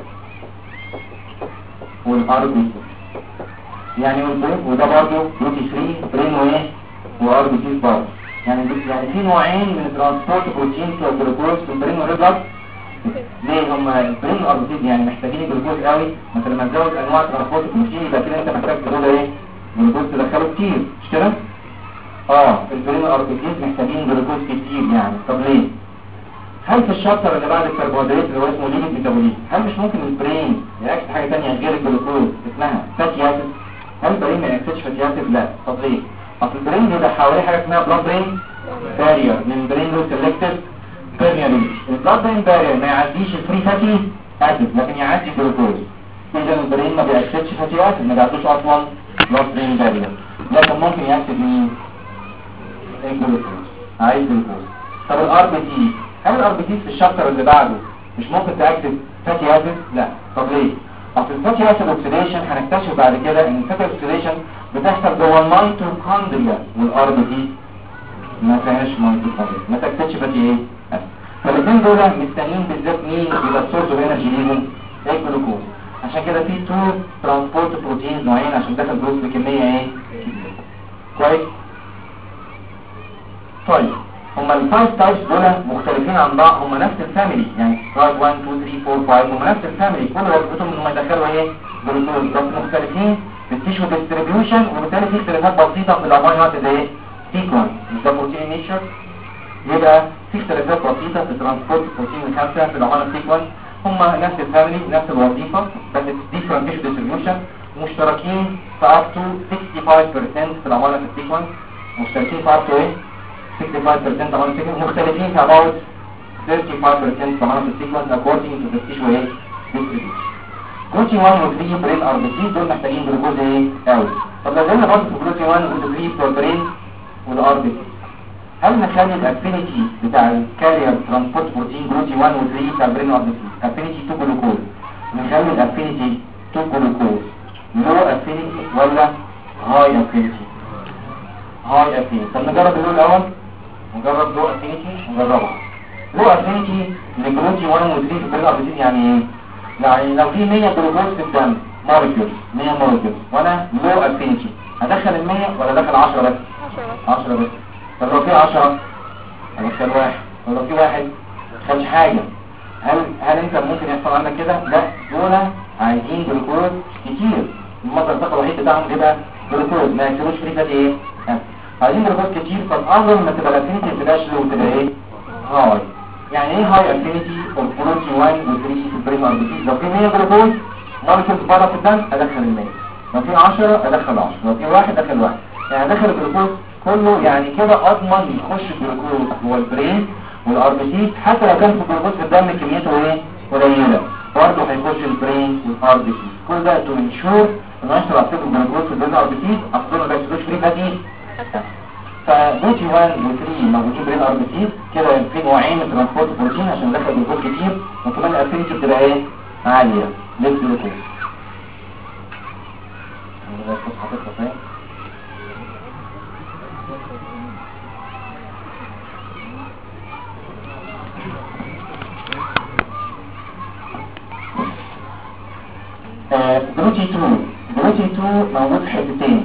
والار بي سي. يعني وده برضه جلوتي 3 برين وايه وار بي سي برضه. يعني في نوعين من الترانسبورت بروتين في الجلوكوز في البرين والريد. ليه هم البرين والار بي سي يعني محتاجين الجلوكوز قوي؟ مثلا لما تزود انواع ترانسبورت بروتين يبقى كده انت محتاج تقول ايه؟ جلوكوز تدخله كتير مش كده؟ البرين والار بي سي محتاجين جلوكوز كتير يعني. طب ليه؟ هل في الشابتر اللي بعد الكربوهيدرات اللي هو اسمه ليبيد ميتابوليزم هل مش ممكن البرين يأكسد حاجه ثانيه غير الجلوكوز اسمها فاتي اسيد؟ هل البرين ما يأكسدش فاتي اسيد؟ لا. طب ليه؟ اصل البرين بيبقى حواليه حاجه اسمها بلاد برين بارير من برين له سيلكتيف بيرميابيليتي. البلاد برين بارير ما يعديش الفري فاتي اسيد لكن يعدي الجلوكوز. اذا البرين ما بيأكسدش فاتي اسيد ما بيعدوش اصلا بلاد برين بارير لكن ممكن يأكسد مين؟ الجلوكوز. عايز جلوكوز. طب الار بي تي هل الار بي تي في الشابتر اللي بعده مش ممكن تاكتف فاتي اسيد؟ لا. طب ليه؟ اصل الفاتي اسيد اوكسيديشن هنكتشف بعد كده ان الفاتي اوكسيديشن بتحصل جوه الميتوكوندريا والار بي تي ما فيهاش ميتوكوندريا ما تاكتفش فاتي ايه اسيد. فالاثنين دول مستنيين بالذات مين يبقى السورس اوف انرجي ليهم الجلوكوز. عشان كده في 2 ترانسبورت بروتينز نوعين عشان داخل جلوكوز بكميه ايه كويس. طيب هما الفايف تايبس دول مختلفين عن بعض. هما نفس الفاميلي يعني تايب 1 2 3 4 5 هما نفس الفاميلي كل وظيفتهم ان هما يدخلوا ايه جلوكوز بس مختلفين في التيشو ديستريبيوشن وبالتالي في اختلافات بسيطه في الامينو اسيد ايه سيكونس مش ده بروتين نيتشر. يبقى في اختلافات بسيطه في ترانسبورت بروتين الخمسه في الامينو سيكونس. هما نفس الفاميلي نفس الوظيفه بس ديفرنت تيشو ديستريبيوشن مشتركين في up to 65% في الامينو اسيد سيكونس. مشتركين في up to ايه 65% طبعا مختلفين في about 35% طبعا في السيكونس according to the tissue distribution. جلوتي 1 و 3 برين ار بي سي دول محتاجين جلوكوز ايه قوي. طب لو قلنا برضه في جلوتي 1 و 3 بتوع البرين والار بي سي هل نخلي الافينيتي بتاع الكارير ترانسبورت بروتين جلوتي 1 و 3 بتاع البرين والار بي سي افينيتي تو جلوكوز نخلي الافينيتي تو جلوكوز لو افينيتي ولا هاي افينيتي؟ هاي افينيتي. طب نجرب اللون الاول نجرب لو افينيتي نجربها. لو افينيتي لجلوتي 1 و 3 في البرين ار بي سي يعني ايه؟ يعني لو في 100 جلوكوز في الدم مولكيولز 100 مولكيولز وانا لو افينيتي هدخل ال 100 ولا ادخل 10 بس؟ 10 بس. طب لو في 10 هدخل 1 ولو في 1 ما دخلش حاجه. هل انت ممكن يحصل عندك كده؟ لا دول عايزين جلوكوز كتير. المصدر الطاقه الوحيد بتاعهم بيبقى جلوكوز ما ياكلوش فري فاتي ايه؟ عايزين جلوكوز كتير. فالافضل ما تبقى الافينيتي ما تبقاش لو تبقى ايه؟ هاي. يعني ايه هاي افينيتي اوف جلوتي 1 و 3 في البرين ار بي سي؟ لو في 100 جلوكوز مولكيولز بره في الدم ادخل ال 100. لو في 10 ادخل 10. لو في 1 ادخل 1. يعني ادخل الجلوكوز كله. يعني كده اضمن يخش الجلوكوز جوه البرين والار بي سي حتى لو كان في الجلوكوز في الدم كميته ايه؟ قليله برضه هيخش البرين والار بي سي. كل ده تو انشور انه يحصل على الجلوكوز في البرين والار بي سي اصلا ما يحصلوش فري فاتي. فجلوتي 1 و 3 موجودين برين ار بي سي كده في نوعين من ترانسبورت بروتين عشان ندخل جلوكوز كتير وكمان الافينيتي بتبقى ايه؟ عاليه للجلوكوز. جلوتي 2 موجود في حتتين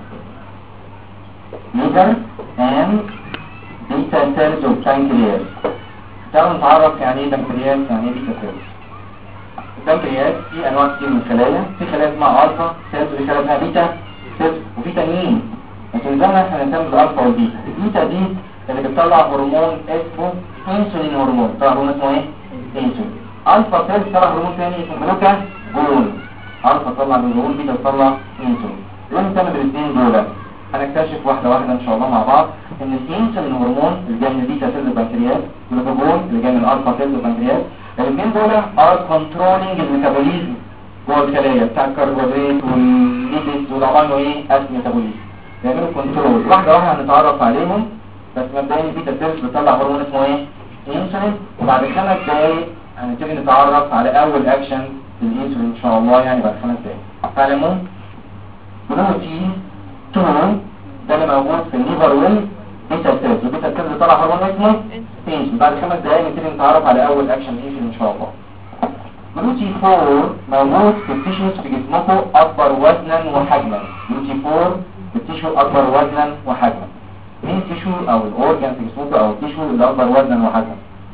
liver and beta cells of pancreas. تعالوا نتعرف يعني ايه بنكرياس يعني ايه بيتا سيلز. البنكرياس في انواع كتير من الخلايا. في خلايا اسمها الفا سيلز وفي خلايا اسمها بيتا سيلز وفي تانيين لكن زمان احنا هنهتم بالالفا والبيتا. البيتا دي اللي بتطلع هرمون اسمه انسولين هرمون. طلع هرمون اسمه ايه؟ انسولين. الفا سيلز طلع هرمون ثاني اسمه جلوكاجون. الفا تطلع جلوكاجون، بيتا تطلع انسولين. ايه نعمل بالاثنين دول؟ هنكتشف واحده واحده ان شاء الله مع بعض ان الانسولين هرمون اللي جاي من البيتا سيل البنكرياس، والجلوكاجون اللي جاي من الالفا سيل البنكرياس، الاثنين دول ار كنترولينج الميتابوليزم جوه الخلايا بتاع الكربوهيدرات والليبيد والامينو اسيد ميتابوليزم، بيعملوا كنترول. واحده واحده هنتعرف عليهم، بس مبدئيا البيتا سيلز بتطلع هرمون اسمه ايه؟ انسولين. وبعد 5 دقايق هنبتدي نتعرف على اول اكشن للانسولين ان شاء الله، يعني بعد 5 دقايق. تعلمون بروتين 2 ده اللي موجود في الليفر والبيتا سيلز، والبيتا سيلز بتطلع هرمون اسمه انسولين. بعد 5 دقايق نبتدي نتعرف على اول اكشن للانسولين ان شاء الله. جلوتي 4 موجود في التيشوز في جسمكم اكبر وزنا وحجما. جلوتي 4 في التيشو اكبر وزنا وحجما. مين التيشو او الاورجان في جسمكم او التيشو اللي اكبر وزنا وحجما؟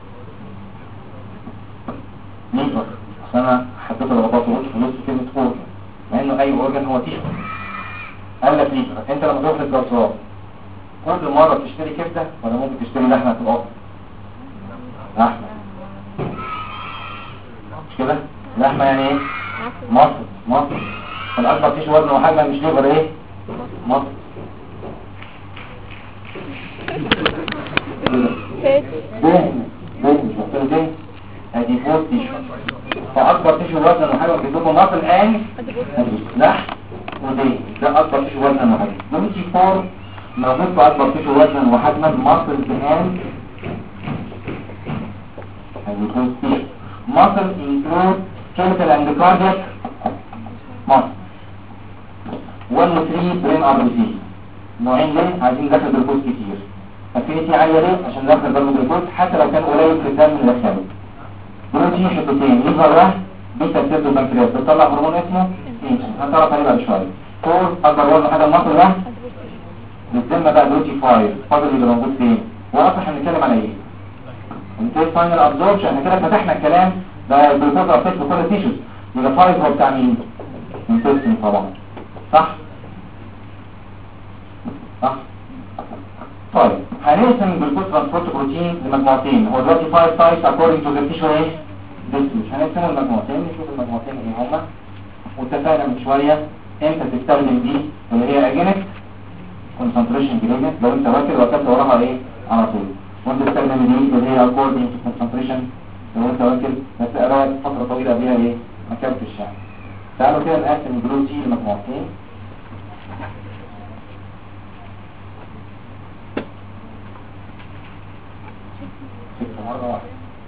ليفر. اصل انا حطيت الغطاء وقلت في نص كلمه اورجان، مع انه اي اورجان هو تيشو. قال لك ليفر. انت لما تروح للجزار كل مره بتشتري كبده ولا ممكن تشتري لحمه في القطر؟ لحمه. مش كده؟ لحمه يعني ايه؟ مصر. فالاكبر تيشو وزنه وحجما مش ليفر ايه؟ مصر. دهن مش مقتله دهن، ادي فوق تيشو. فاكبر تيشو وزنا وحجما بيضربه مصر الان لحم ودهن، ده اكبر تيشو وزنا وحجما. جلوتي 4 موجود في اكبر تيشو وزنا وحجما مصر الدهان، ادي فوق تيشو. muscle include chemical and cardiac muscle. 1 و 3 brain arteries. نوعين ليه؟ عايزين ندخل جلوكوز كتير. افينيتي عاليه ليه؟ عشان ندخل برضه جلوكوز حتى لو كان قليل في الدم ندخله. بروتين حتتين، ليفر واحد، بيتا سيلز وبنكرياس بتطلع هرمون اسمه انسولين. هنعرف عليه بعد شويه. 4 اكبر وزن حاجه المصل ده بالذمه بقى جلوتي 5 فاضل اللي موجود فين؟ هو اصلا احنا بنتكلم على ايه؟ انتهي فاينل ابزوربشن. احنا كده فتحنا الكلام ده الجلوكوز ابتيك في كل التيشوز. يبقى 5 هو بتاع مين؟ انتستين طبعا. صح؟ طيب هنقسم الجلوكوز ترانسبورت بروتين لمجموعتين. هو دلوقتي 5 تايبس according to the tissue ايه؟ ديستنس. هنقسمه لمجموعتين، نشوف المجموعتين ايه هما. واتفقنا من شويه امتى تستخدم دي اللي هي اجينيك concentration gradient. لو انت واكل وكلت وراها ايه؟ على طول. وانت تستخدم دي اللي هي according to concentration لو انت واكل بس قرأت فتره طويله قبلها ايه؟ ما كلتش يعني. تعالوا كده نقسم الجلوتين لمجموعتين. مرة واحدة.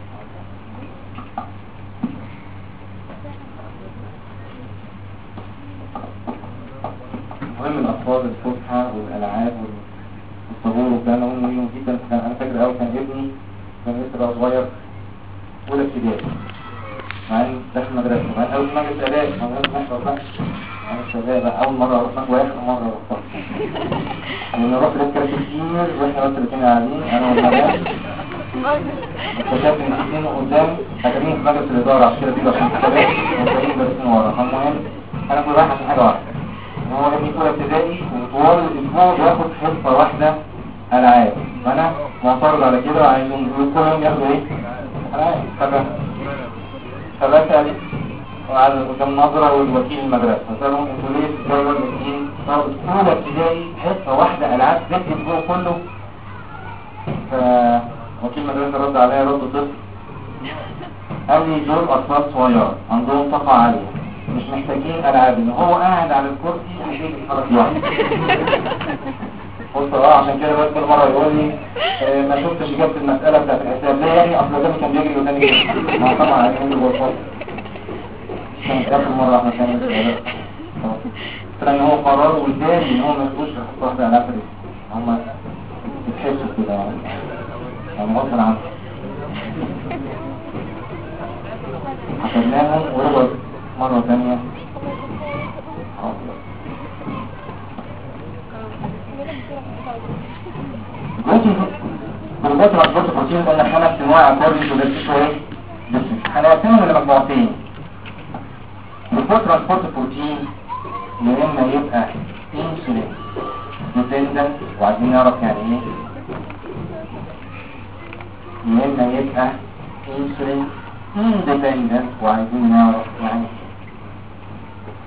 مهم الأطفال الفسحة والألعاب والطابور والكلام ده مهم جدا. أنا فاكر أوي كان ابني كان لسه بقى صغير أولى ابتدائي، مع إن داخل مدرسة، مع إن أول مجلس آداب ما لازم نحضر بقى. أول مرة أروح مكوى آخر مرة أروح لأن أروح للكراسي كتير وإحنا بس اللي كنا قاعدين أنا والمدام. اكتشفت ان الاثنين قدام حاكمين في مجلس الاداره عشان كده بيجوا عشان الشباب والباقيين بارسين ورا. فالمهم انا كنت رايح عشان حاجه واحده، ان هو ابني في اولى ابتدائي وطوال الاسبوع بياخد حصه واحده العاب، فانا معترض على كده وعايزهم كلهم ياخدوا ايه؟ العاب. فبسال وقعد قدام نظره والوكيل المدرسه فسالهم انتوا ليه بتدوروا الاثنين اولى ابتدائي حصه واحده العاب في الاسبوع كله؟ وكيل مدرسة رد عليها رد طفل قال لي دول أطفال صغيرة عندهم طاقة عالية مش محتاجين ألعاب، إن هو قاعد على الكرسي مش بيتحرك لوحده. قلت عشان كده بس كل مرة يقول لي ما شفتش إجابة المسألة بتاعت الحساب ليه يعني؟ أصل ده كان بيجري وتاني كده ما طبعا عايزين له بالفضل. كانت آخر مرة احنا كانت قلت إن هو قرار والتاني إن هو ما يقولش يحط واحدة على آخر هم بتحسوا كده يعني غصب عنه. حسبناهم ورجعوا مرة ثانية. جلوكوز ترانسبورت بروتين قلنا 5 انواع according to the tissue distance. هنقسمهم لمجموعتين. جلوكوز ترانسبورت بروتين يا اما يبقى انسولين ديبندنت وعايزين نعرف يعني ايه، يا اما يبقى انسولين اندبندنت وعايزين نعرف يعني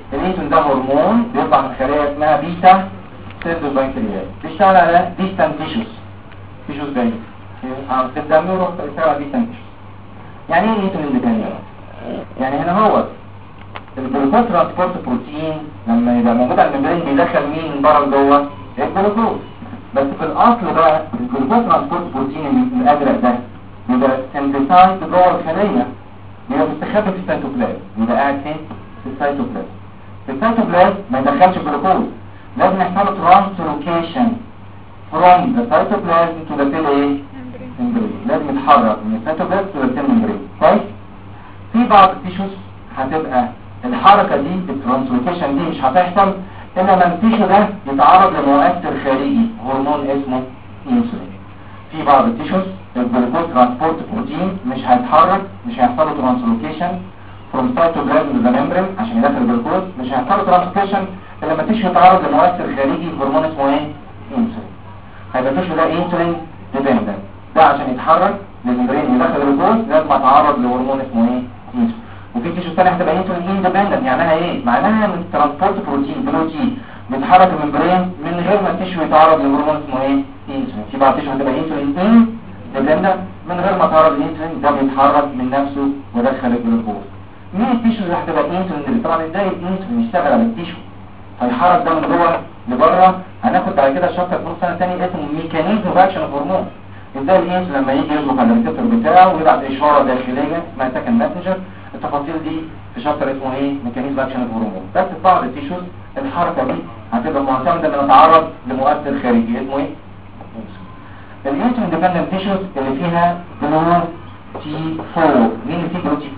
الانسولين ده هرمون بيطلع من خلايا اسمها بيتا سيلز البنكرياس، بيشتغل على ديستانت تيشوز بعيد في الدم يروح يشتغل على ديستانت تيشوز. يعني ايه الانسولين ديبندنت؟ يعني هنا هو الجلوكوز ترانسبورت بروتين لما يبقى موجود على الممبرين بيدخل مين من بره لجوه؟ الجلوكوز. بس في الاصل بقى الجلوكوز ترانسبورت بروتين الازرق ده بيبقى سنتسايد جوه الخليه، بيبقى مستخبي في السيتوبلازم، بيبقى قاعد فين؟ في السيتوبلازم. في السيتوبلازم ما يدخلش جلوكوز، لازم يحصل له ترانسلوكيشن from the cytoplasm to the cell membrane، لازم يتحرك من السيتوبلازم to the cell membrane. كويس؟ في بعض التيشوز هتبقى الحركه دي الترانسلوكيشن دي مش هتحصل الا لما التيشو ده يتعرض لمؤثر خارجي هرمون اسمه انسولين. في بعض التيشوز الجلوكوز ترانسبورت بروتين مش هيتحرك، مش هيحصل له ترانسلوكيشن from cytoplasm to the membrane عشان يدخل الجلوكوز، مش هيحصل له ترانسلوكيشن الا لما التيشو يتعرض لمؤثر خارجي هرمون اسمه ايه؟ انسولين. هيبقى التيشو ده انسولين ديبندنت، ده عشان يتحرك للممبرين ويدخل الجلوكوز لازم يتعرض لهرمون اسمه ايه؟ انسولين. وفي تيشو ثانيه هتبقى انسولين اندبندنت، معناها ايه؟ معناها من ترانسبورت بروتين بيتحرك الممبرين من غير ما التيشو يتعرض لهرمون اسمه ايه؟ انسولين. في بعض التيشو هتبقى انسولين اندبندنت من غير ما يتعرض للانسولين، ده بيتحرك من نفسه ويدخل الجلوكوز. مين التيشو اللي هتبقى انسولين؟ طبعا ازاي الانسولين يشتغل على التيشو هيحرك ده من جوه لبره. هناخد بعد كده شابتر في سنه ثانيه اسمه ميكانيزم اوف اكشن اوف هرمون، ازاي الانسولين لما يجي يضغط على الريسبتور بتاعه ويبعت اشاره داخليه اسمها سكند ماسنجر. التفاصيل دي في شابتر اسمه ايه؟ ميكانيزم اكشن اوف هرمون. بس في بعض التيشوز الحركه دي هتبقى معتمده ان نتعرض لمؤثر خارجي اسمه ايه؟ الانسولين ديبندنت تيشوز اللي فيها جلو تي 4. مين اللي فيه جلو تي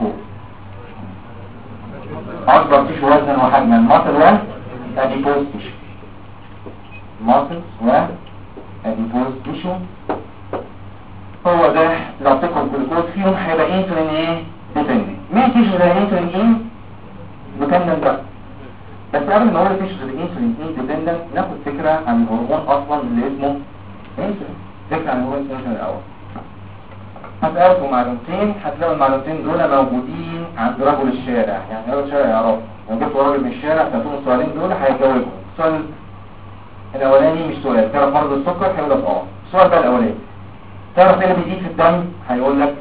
4؟ اكبر تيشو وزنا وحجما ماسل واديبوز تيشو، ماسل واديبوز تيشو. هو ده لو تاخد جلوكوز فيهم هيبقى انسولين ايه؟ ديبندنت. مين تيشو ده انسولين ايه؟ ديبندنت بقى. بس قبل ما اقول تيشو ده انسولين ايه ديبندنت ناخد فكره عن الهرمون اصلا اللي اسمه انسولين. فكره عن الهرمون الانسولين الاول. هتعرفوا معلومتين، هتلاقوا المعلومتين دول موجودين عند رجل الشارع، يعني رجل الشارع يعرف. لو جبتوا راجل من الشارع سالتوه السؤالين دول هيجاوبهم. السؤال الاولاني مش سؤال، تعرف مرض السكر؟ هيقول لك اه. السؤال بقى الاولاني تعرف ايه اللي بيزيد في الدم؟ هيقول لك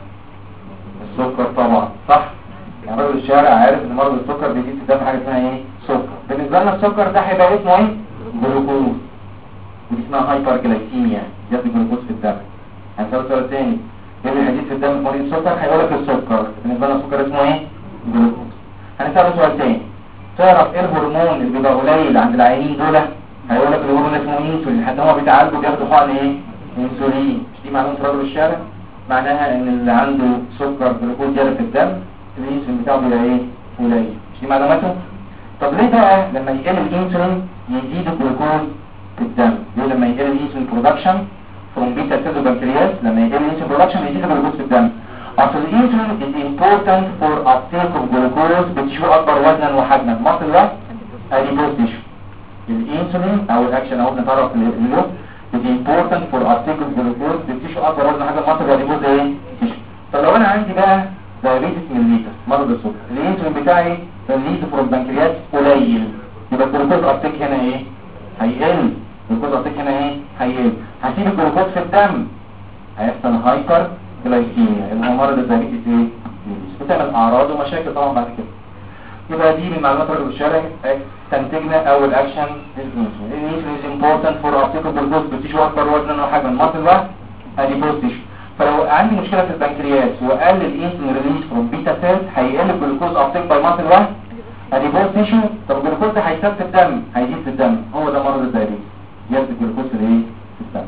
السكر طبعا، صح؟ يعني رجل الشارع عارف ان مرض السكر بيزيد في الدم حاجه اسمها ايه؟ سكر. بالنسبه لنا السكر ده هيبقى اسمه ايه؟ جلوكوز، ودي اسمها هايبر جلايكيميا، زياده الجلوكوز في الدم. هنسال سؤال ثاني، ايه اللي هيزيد في الدم في مريض السكر؟ هيقول لك السكر. بالنسبه لنا السكر اسمه ايه؟ جلوكوز. هنسال سؤال ثاني، تعرف ايه الهرمون اللي بيبقى قليل عند العيانين دول؟ هيقول لك الهرمون اسمه انسولين، حتى هم بيتعالجوا بياخدوا حقن ايه؟ انسولين. مش دي معلومه رجل الشارع؟ معناها ان اللي عنده سكر جلوكوز زياده في الدم الانسولين بتاعه بيبقى ايه؟ قليل. مش دي معلوماته؟ طب ليه بقى لما يقل الانسولين يزيد الجلوكوز في الدم؟ ليه لما يقل الانسولين برودكشن from beta cells of pancreas لما يقل الانسولين برودكشن يزيد الجلوكوز في الدم؟ اصل الانسولين is important for uptake of glucose بتشو اكبر وزنا وحجما muscle adipose tissue. الانسولين او الاكشن اهو بنتعرف له is important for uptake of glucose بتشو اكبر وزن حجم muscle adipose ايه؟ tissue. طب لو انا عندي بقى diabetes mellitus مرض السكر، الانسولين بتاعي release from pancreas قليل، يبقى الجلوكوز uptake هنا ايه؟ هيقل. الجلوكوز uptake هنا ايه؟ هيقل. هسيب الجلوكوز في الدم هيحصل هايبر جلايكيميا اللي هو مرض الدايابيتس ايه؟ بتعمل اعراض ومشاكل طبعا بعد كده. يبقى دي من معلومات رجل الشارع استنتجنا اول اكشن الانسولين. الانسولين is important for uptake of glucose بتشو اكبر وزنا وحجما muscle adipose tissue. فلو عندي مشكله في البنكرياس وقل الانسولين ريليز فروم بيتا سيلز هيقل الجلوكوز uptake by muscle adipose tissue. طب الجلوكوز ده هيثبت في الدم هيزيد في الدم، هو ده مرض الدايابيتس، زياده الجلوكوز في الايه؟ في الدم.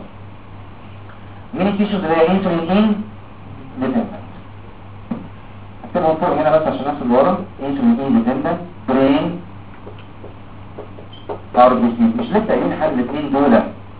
مين التيشوز اللي هي انسولين ديبندنت؟ اكتبهم فوق هنا بس عشان نفس الورم. انسولين ديبندنت برين ار بي سي. مش لسه قايلين حل الاثنين دول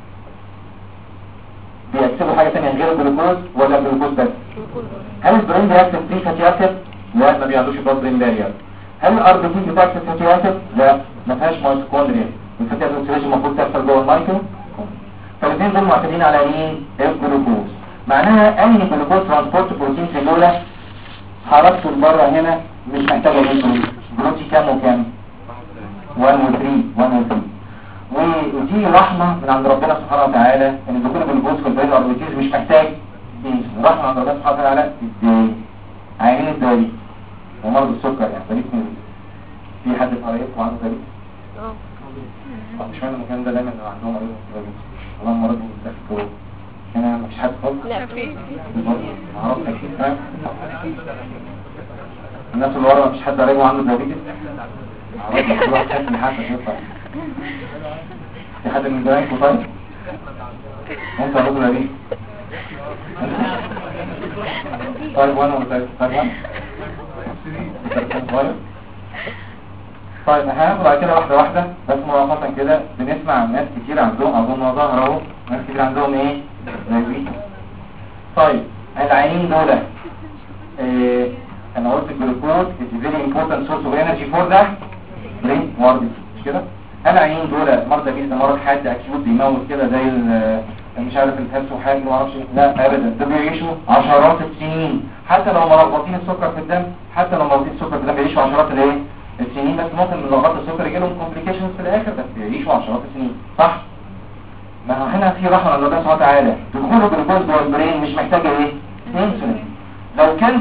بيكتبوا حاجه ثانيه غير الجلوكوز ولا الجلوكوز بس؟ هل البرين بيكتب فيه فاتي اسيد؟ لا، ما بيعندوش بلاد برين بارير. هل الار بي سي بتكتب فاتي اسيد؟ لا، ما فيهاش ميتوكوندريا. الفاتي اسيد المفروض تحصل جوه الميتو. فالاثنين دول معتمدين على مين؟ الجلوكوز. معناها اي جلوكوز ترانسبورت بروتين في دول حركته لبره هنا مش محتاجه انسولين. جلوتي كام وكام؟ 1 و 3 1 و 3. ودي رحمة من عند ربنا سبحانه وتعالى ان دخول الجلوكوز في البرين اربيتيز مش محتاج انسولين. رحمة من عند ربنا سبحانه وتعالى. ازاي؟ عينين الدايبيتس ومرض السكر يعني دايبيتس مين؟ في حد في قرايبكم عنده دايبيتس؟ مش معنى المكان ده دايما اللي عندهم مريض دايبيتس والله مرضهم بالذات هنا مفيش حد خالص؟ لا في معرفش اكيد فاهم؟ الناس اللي ورا مفيش حد قريبه عنده دايبيتس؟ معرفش كل واحد حاسس ان حاسس ينفع. في حد من زمايلكم طيب؟ انت الرجل دي طيب وانا ولا طيب وانا طيب هناخد بعد كده واحده واحده بس مؤقتا كده. بنسمع عن ناس كتير عندهم اظن ظهر اهو ناس كتير عندهم ايه دايبيتس. طيب العينين دول انا قلت الجلوكوز is very important source of energy for the brain ward مش كده. العينين دول مرضى بيه ده مرض حاد اكيوت بيموت كده زي مش عارف الهلس وحاجه ما اعرفش. لا ابدا ده بيعيشوا عشرات السنين حتى لو ملخبطين السكر في الدم. حتى لو ملخبطين السكر في الدم بيعيشوا عشرات الايه السنين. بس ممكن ملخبط السكر يجي لهم كومبليكيشنز في الاخر بس بيعيشوا عشرات السنين صح. ما هنا في رحمه من ربنا سبحانه وتعالى. دخول الجلوكوز جوه البرين مش محتاج ايه انسولين. لو كان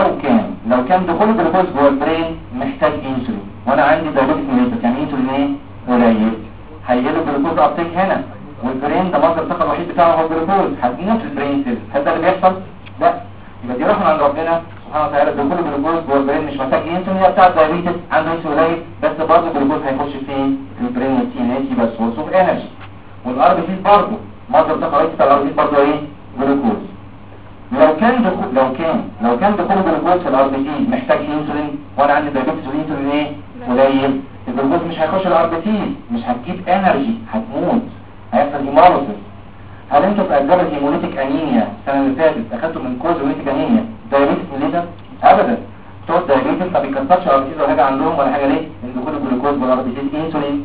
دخول الجلوكوز جوه البرين محتاج انسولين وانا عندي دايبيتس ميليتس يعني انسولين ايه قليل هيجيله جلوكوز ابتيك هنا والبرين ده مصدر الطاقه الوحيد بتاعه هو الجلوكوز هتموت البرين سيلز. هل ده اللي بيحصل؟ لا. يبقى دي رحمه عند ربنا سبحانه وتعالى. دخول الجلوكوز جوه البرين مش محتاج انسولين. هي بتاع الدايبيتس عنده انسولين قليل بس برضه الجلوكوز هيخش فين في البرين والتي ان اس يبقى سورس اوف انرجي. والار بي سي برضه مصدر الطاقه الوحيد بتاع الار بي سي برضه ايه جلوكوز. لو كان دخول الجلوكوز في الار بي سي محتاج انسولين وانا عندي دايبيتس والانسولين ايه قليل الجلوكوز مش هيخش الار بي سي مش هتجيب انرجي هتموت هيحصل هيموليسيس. هل انتوا في اسباب الهيموليتيك انيميا السنه اللي فاتت اخدتوا من كوز هيموليتيك انيميا دايبيتس ميليتس؟ ابدا. بتوع الدايبيتس ما بيكسرش الار بي سي ولا حاجه عندهم ولا حاجه. ليه؟ ان دخول الجلوكوز بالار بي سي انسولين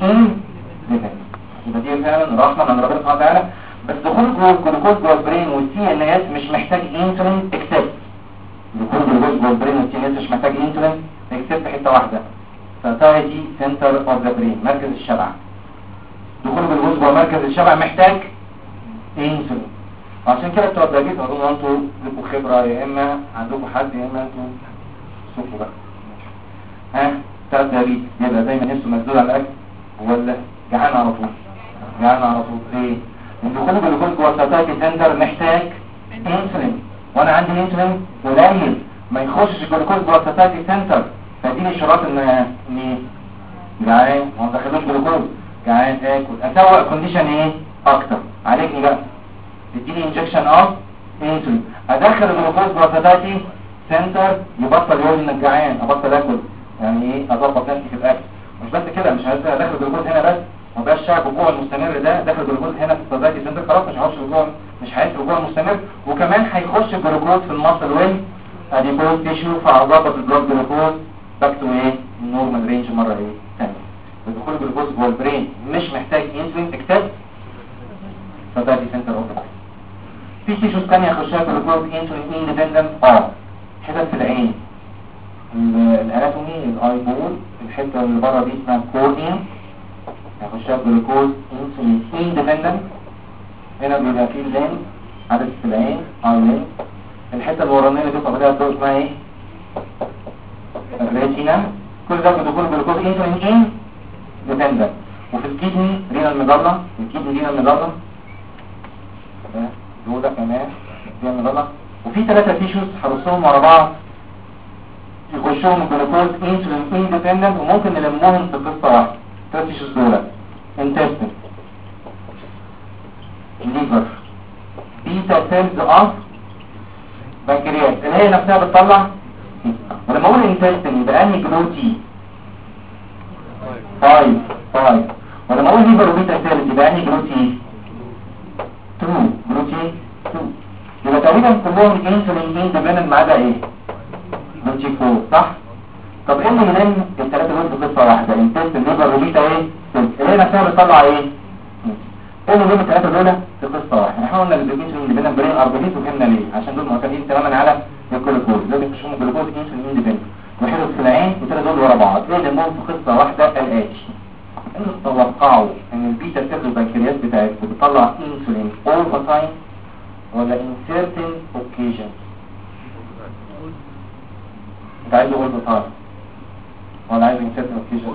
يبقى دي فعلا رحمه من ربنا سبحانه وتعالى. بس دخول الجلوكوز جوه البرين والسي ان اس مش محتاج انسولين اكسبت دخول الجلوكوز جوه البرين والسي ان اس مش محتاج انسولين اكسبت حته واحده ساتايتي سنتر اوف ذا برين مركز الشبع. دخول الجلوكوز جوه مركز الشبع محتاج انسولين. عشان كده بتوع الدايبيتس اظن انتوا لكم خبره يا اما عندكم حد يا اما انتوا شوفوا بقى بتاع الدايبيتس يبقى دايما نفسه مسدود على الاكل ولا جعان على طول؟ جعان على طول. ليه؟ دخول الجلوكوز جوه الساتايتي سنتر محتاج انسولين وانا عندي انسولين قليل ما يخشش الجلوكوز جوه الساتايتي سنتر. فدي اشارات ان جعان ما دخلوش جلوكوز جعان اكل اسوء كونديشن ايه اكتر عليكني بقى تديني انجكشن اوف انسولين ادخل الجلوكوز جوه الساتايتي سنتر يبطل يقول انك جعان ابطل اكل يعني ايه اظبط نفسي في الاكل. مش بس كده مش هدخل الجلوكوز هنا بس ما بقاش شعب الجوع المستمر ده داخل الجلوكوز هنا في الساتايتي سنتر خلاص مش هيخش الجوع مش هيحس بالجوع المستمر وكمان هيخش الجلوكوز في المصل وين اديبوز تيشو فهظبط البلاد جلوكوز باك تو ايه النورمال رينج مره ايه ثانيه. دخول الجلوكوز جوه البرين مش محتاج انسولين اكسبت ساتايتي سنتر اوف ذا. في تيشوز ثانيه يخشها جلوكوز انسولين اندبندنت حتت في العين الاناتومي الاي بول الحته اللي بره دي اسمها كورنيا هيخشها جلوكوز انسولين اندبندنت. هنا بيبقى فيه اللين عدد في العين اي لين. الحته الورانيه اللي بتبقى بدأت اسمها ايه الريتينا. كل ده بدخول جلوكوز انسولين اندبندنت. وفي الكيدني رينال ميدالا رينال ميدالا دول كمان رينال ميدالا. وفي 3 تيشوز هرصهم ورا بعض يخشوهم الجلوكوز انسولين اندبندنت وممكن نلمهم في قصه واحده. 3 تيشوز دول intestine liver beta cells of pancreas اللي هي نفسها بتطلع. ولما اقول intestine يبقى انهي جلوتي 5 ولما اقول liver وبيتا cells يبقى انهي جلوتي 2 جلوتي 2. يبقى تقريبا كلهم انسولين اندبندنت ما عدا ايه جلوتي 4 صح. طب ايه اللي يلم الثلاثه دول في قصه واحده intestine liver وبيتا ايه اللي هي نفسها بتطلع ايه اللي يلم الثلاثه دول في قصه واحده. احنا قلنا الانسولين اندبندنت برين اربيتيز وفهمنا ليه عشان دول معتمدين تماما على الجلوكوز لازم يخشوا الجلوكوز انسولين اندبندنت وحدث في العين والثلاثه دول ورا بعض ايه اللي يلمهم في قصه واحده الاتش انتوا تتوقعوا ان البيتا سيلز والبنكرياس بتاعتكم بتطلع انسولين all the time ولا in certain occasions؟ انت عايزه all the time ولا عايزه in certain occasions؟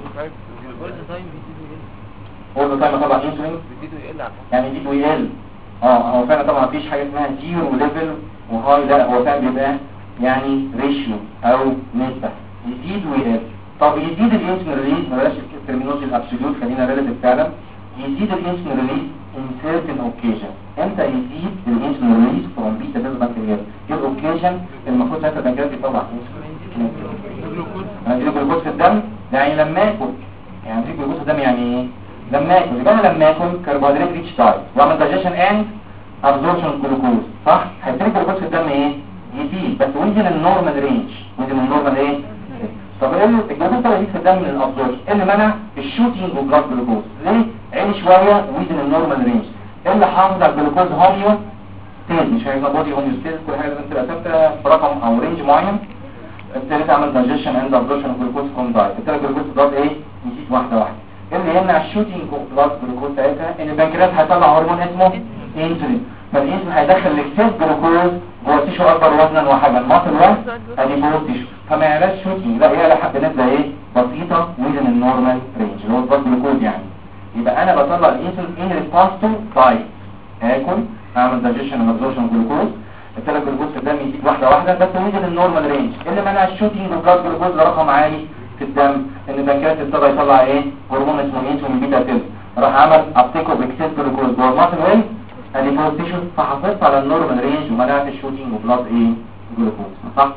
all the time اطلع انسولين يعني يزيد ويقل. هو فعلا طبعا مفيش حاجه اسمها زيرو ليفل وهاي، لا هو فعلا بيبقى يعني ريشيو او نسبه يزيد ويقل. طب يزيد الانسولين ريليز، بلاش الترمينولوجي الابسوليوت، خلينا ريلاتيف فعلا. يزيد الانسولين ريليز in certain occasion. امتى يزيد الانسولين ريليز from beta cell pancreas؟ ايه الاوكيجن المفروض ساعتها البنكرياس بيطلع انسولين؟ انا جلوكوز في الدم يعني لما اكل، يعني جلوكوز في الدم يعني ايه؟ لما اكل. يبقى انا لما اكل كربوهيدرات ريتش دايت واعمل دايجيشن اند ابزوربشن جلوكوز، صح؟ هيبتدي الجلوكوز في الدم ايه؟ يزيد، بس ويزن النورمال رينج، ويزن النورمال ايه؟ طب ايه الجلوكوز طلع يزيد في الدم من الابزوربشن؟ اللي منع الشوتينج اوف بلاد جلوكوز، ليه؟ عالي شويه ويزن النورمال رينج. اللي حافظ على الجلوكوز هوميو ستيز، مش عايز بودي هوميو ستيز، كل حاجه لازم تبقى ثابته في رقم او رينج معين. ابتدي تعمل دايجيشن اند ابزوربشن اوف جلوكوز فروم دايت، ابتدي الجلوكوز بلاد ايه؟ يزيد واحده واحده. اللي يمنع الشوتينج اوف بلاد جلوكوز ساعتها ان البنكرياس هيطلع هرمون اسمه انسولين، فالانسولين هيدخل الاكسس جلوكوز جوه تيشو اكبر وزنا وحجما، ماسل وزن اديبوز تيشو، فما يعلاش شوتينج، لا يعلى حد نسبه ايه؟ بسيطه وزن النورمال رينج اللي هو البلاد جلوكوز يعني. يبقى انا بطلع الانسولين ان ريسبونس تو دايت، اكل اعمل دايجيشن وابزوربشن جلوكوز، الثلاث جلوكوز في الدم يزيد واحده واحده بس وزن النورمال رينج. اللي منع الشوتينج اوف بلاد جلوكوز لرقم عالي في الدم ان البنكرياس ابتدى يطلع ايه؟ هرمون اسمه انسولين بيتا سيلز، راح عمل ابتيكو باكسس جلوكوز جوه الماسل ويل اديبوز تيشو، فحافظت على النورمال رينج ومنعت الشوتينج وبلاد ايه؟ جلوكوز، صح؟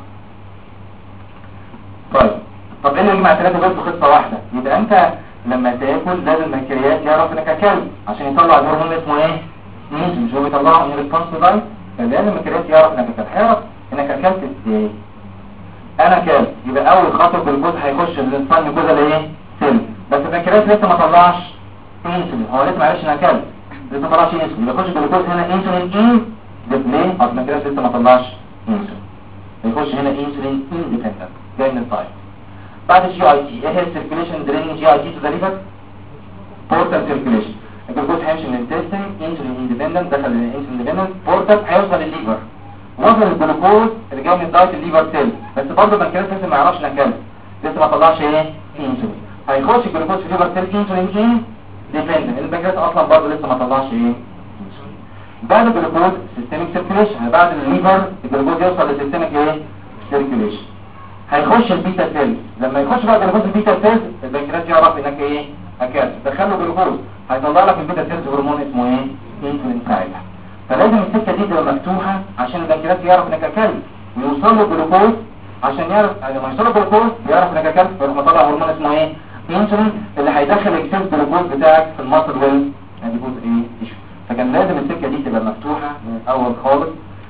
طب ايه اللي يجمع ثلاثه دول في قصه واحده؟ يبقى انت لما تاكل لازم البنكرياس يعرف انك اكلت عشان يطلع الهرمون اسمه ايه؟ انسولين، مش هو بيطلعه ان ريسبونس تو دايت؟ فلازم البنكرياس يعرف انك اكلت. هيعرف انك اكلت ازاي؟ انا اكلت، يبقى اول خطوه الجلوكوز هيخش الانسان جوه الايه؟ سيل، بس البنكرياس لسه ما طلعش انسولين، هو لسه ما عرفش انه اكلت، لسه ما طلعش انسولين، يخش الجلوكوز هنا انسولين ان ديبلين، اصل البنكرياس لسه ما طلعش انسولين، يخش هنا انسولين اندبندنت جاي من الدايت. بعد الجي اي تي، ايه هي السيركيليشن درينج جي اي تي تو ذا ليفر؟ بورتال سيركيليشن. الجلوكوز هيمشي من الانتستين انسولين اندبندنت، دخل الانسولين اندبندنت بورتال، هيوصل للليفر، وصل الجلوكوز اللي جاي من الدايت الليفر سيل، بس برضه البنكرياس لسه ما يعرفش انه لسه ما طلعش ايه؟ انسولين، هيخش الجلوكوز في الليفر سيل انسولين ديبندنت، البنكرياس اصلا برضه لسه ما طلعش ايه؟ انسولين. بعد الجلوكوز سيستميك سيركيليشن، بعد الليفر الجلوكوز يوصل للسيستميك ايه؟ سيركيليشن، هيخش البيتا سيل، لما يخش بقى جلوكوز البيتا سيل البنكرياس يعرف انك ايه؟ اكلت، دخله جلوكوز هيطلع لك البيتا سيلز هرمون اسمه ايه؟ انسولين ساعتها. فلازم السكه دي تبقى مفتوحه عشان البنكرياس يعرف انك اكلت ويوصل له جلوكوز، عشان يعرف لما يوصل له جلوكوز يعرف انك اكلت، فيروح مطلع هرمون اسمه ايه؟ انسولين اللي هيدخل اكسس جلوكوز بتاعك في الماسل ويل اديبوز ايه؟ تيشو. فكان لازم السكه دي تبقى مفتوحه من الاول خالص.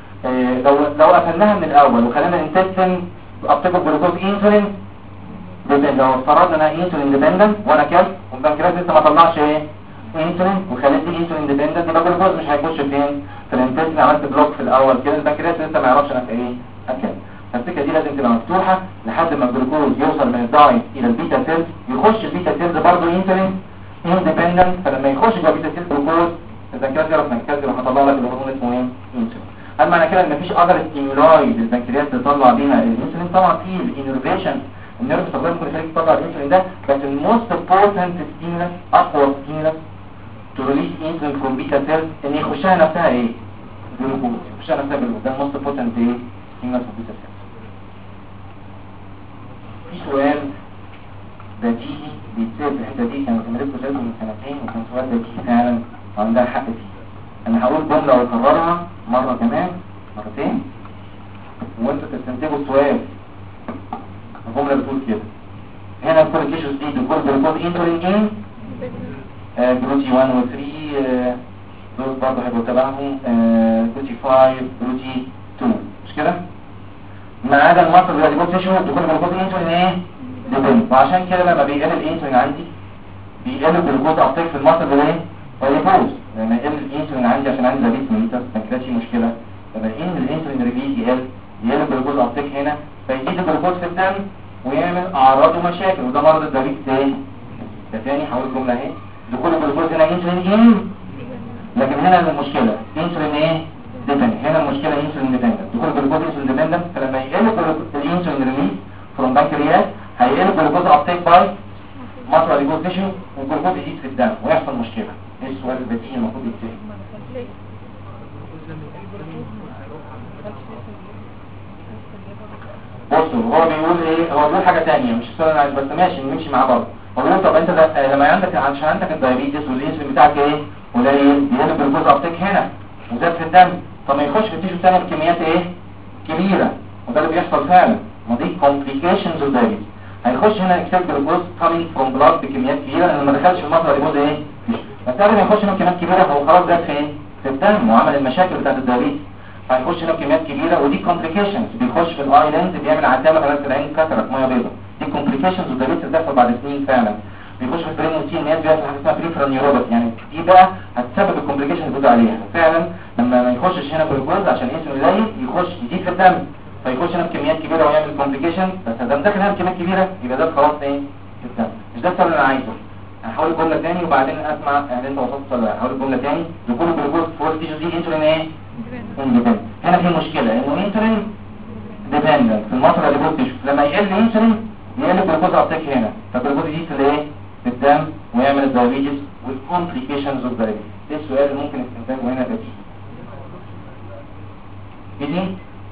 لو قفلناها من الاول وخلينا الانتستين ابتكر جلوكوز انسولين ديبندنت، لو افترضنا انها انسولين ديبندنت وانا اكلت والبنكرياس لسه ما طلعش ايه؟ انسولين، وخليت دي انسولين ديبندنت، يبقى الجلوكوز مش هيخش فين؟ في الانتستين، عملت بلوك في الاول كده، البنكرياس لسه ما يعرفش انك ايه؟ اكلت. فالسكه دي لازم تبقى مفتوحه لحد ما الجلوكوز يوصل من الدايت الى البيتا سيلز، يخش البيتا سيلز برضه انسولين اندبندنت، فلما يخش جوه البيتا سيلز جلوكوز البنكرياس يعرف انك اكلت يروح يطلع لك الهرمون اسمه ايه؟ انسولين. هل معنى كده ان مفيش اذر ستيمولاي للبنكرياس تطلع بيها الانسولين؟ طبعا في الانرفيشن، النيرف سبلاي ممكن يخليك تطلع الانسولين ده، بس الموست امبورتنت ستيمولاس، اقوى ستيمولاس to release insulin from beta cells ان يخشها نفسها ايه؟ جلوكوز، يخشها نفسها جلوكوز، ده most potent ايه؟ stimulus of beta cells. في سؤال بديهي بيتسأل في الحته دي، كانوا تمريض سألته من سنتين وكان سؤال بديهي فعلا وعندها حق فيه. انا هقول جمله واكررها مره كمان مرتين وانتوا تستنتجوا السؤال. الجمله بتقول كده، هنا كل تيشوز دي بكل جلوكوز انسولين جلوتي 1 و 3 دول برضه هيبقوا تبعهم جلوتي 5 جلوتي 2 مش كده؟ ما عدا المصل اللي بيقول تيشو دخول جلوكوز انسولين ايه؟ ديبند، وعشان كده لما بيقل الانسولين عندي بيقل الجلوكوز ابتيك في المصل اللي ايه؟ ويفوز لما يقل الانسولين عندي عشان عندي دايابيتس ميليتس ما كانتش مشكله، لما يقل الانسولين ريليز يقل الجلوكوز ابتيك هنا فيزيد الجلوكوز في الدم ويعمل اعراض ومشاكل، وده مرض الدايابيتس ايه؟ ده تاني هقول هقول الجمله اهي. دخول الجلوكوز هنا انسولين لكن هنا المشكله انسولين ايه ديبندنت. هنا المشكله انسولين ديبندنت. دخول الجلوكوز انسولين ديبندنت، فلما يقل الانسولين ريليز فروم بانكرياس هيقل الجلوكوز ابتيك باي مصر ريجول تيشو والجلوكوز يزيد في الدم ويحصل مشكله. ايه السؤال البديهي المفروض يتسال؟ بصوا هو بيقول ايه، هو بيقول حاجه ثانيه مش السؤال انا بس ماشي نمشي معاه برضه. هو بيقول طب انت لما عندك عشان عندك الدايابيتس والانسولين بتاعك ايه قليل بيقل الجلوكوز ابتيك هنا وزاد في الدم، طب ما يخش في التيشو ثانيه بكميات ايه كبيره، وده اللي بيحصل فعلا. ما دي complications of diabetes. هيخش هنا اكسل جلوكوز coming from blood بكميات كبيره لان ما دخلش المصدر يبوظ ايه بس قبل ما يخش هنا بكميات كبيره هو خلاص زاد في ايه في الدم وعمل المشاكل بتاعت الدايابيتس. هيخش هنا بكميات كبيره ودي complications بيخش في الاي لينز بيعمل عتامه خلاص العين كسرت ميه بيضاء. دي complications of diabetes بتحصل بعد سنين فعلا. بيخش في البرين روتين ناس بيحصل حاجه اسمها بريفرال نيوروباثي، يعني دي بقى هتسبب الكومبليكيشن اللي بتقول عليها فعلا. لما ما يخشش هنا جلوكوز عشان الانسولين قليل يخش يزيد في الدم فيخش هنا بكميات كبيره ويعمل كومبليكيشن. بس اذا دخل هنا بكميات كبيره يبقى ده خلاص ايه في الدم. مش ده السؤال اللي انا عايزه. هحاول الجمله ثاني وبعدين اسمع يعني انت وصلت ولا لا. هحاول الجمله ثاني. دخول الجلوكوز فور تيشو دي انسولين ايه اندبندنت. هنا في مشكله انه انسولين ديبندنت في المصدر اللي جوه التيشو. لما يقل انسولين يقل الجلوكوز ابتيك هنا فالجلوكوز يزيد في الايه في الدم ويعمل الدايابيتس والكومبليكيشنز اوف دايابيتس. ده السؤال اللي ممكن استنتاجه هنا بديهي.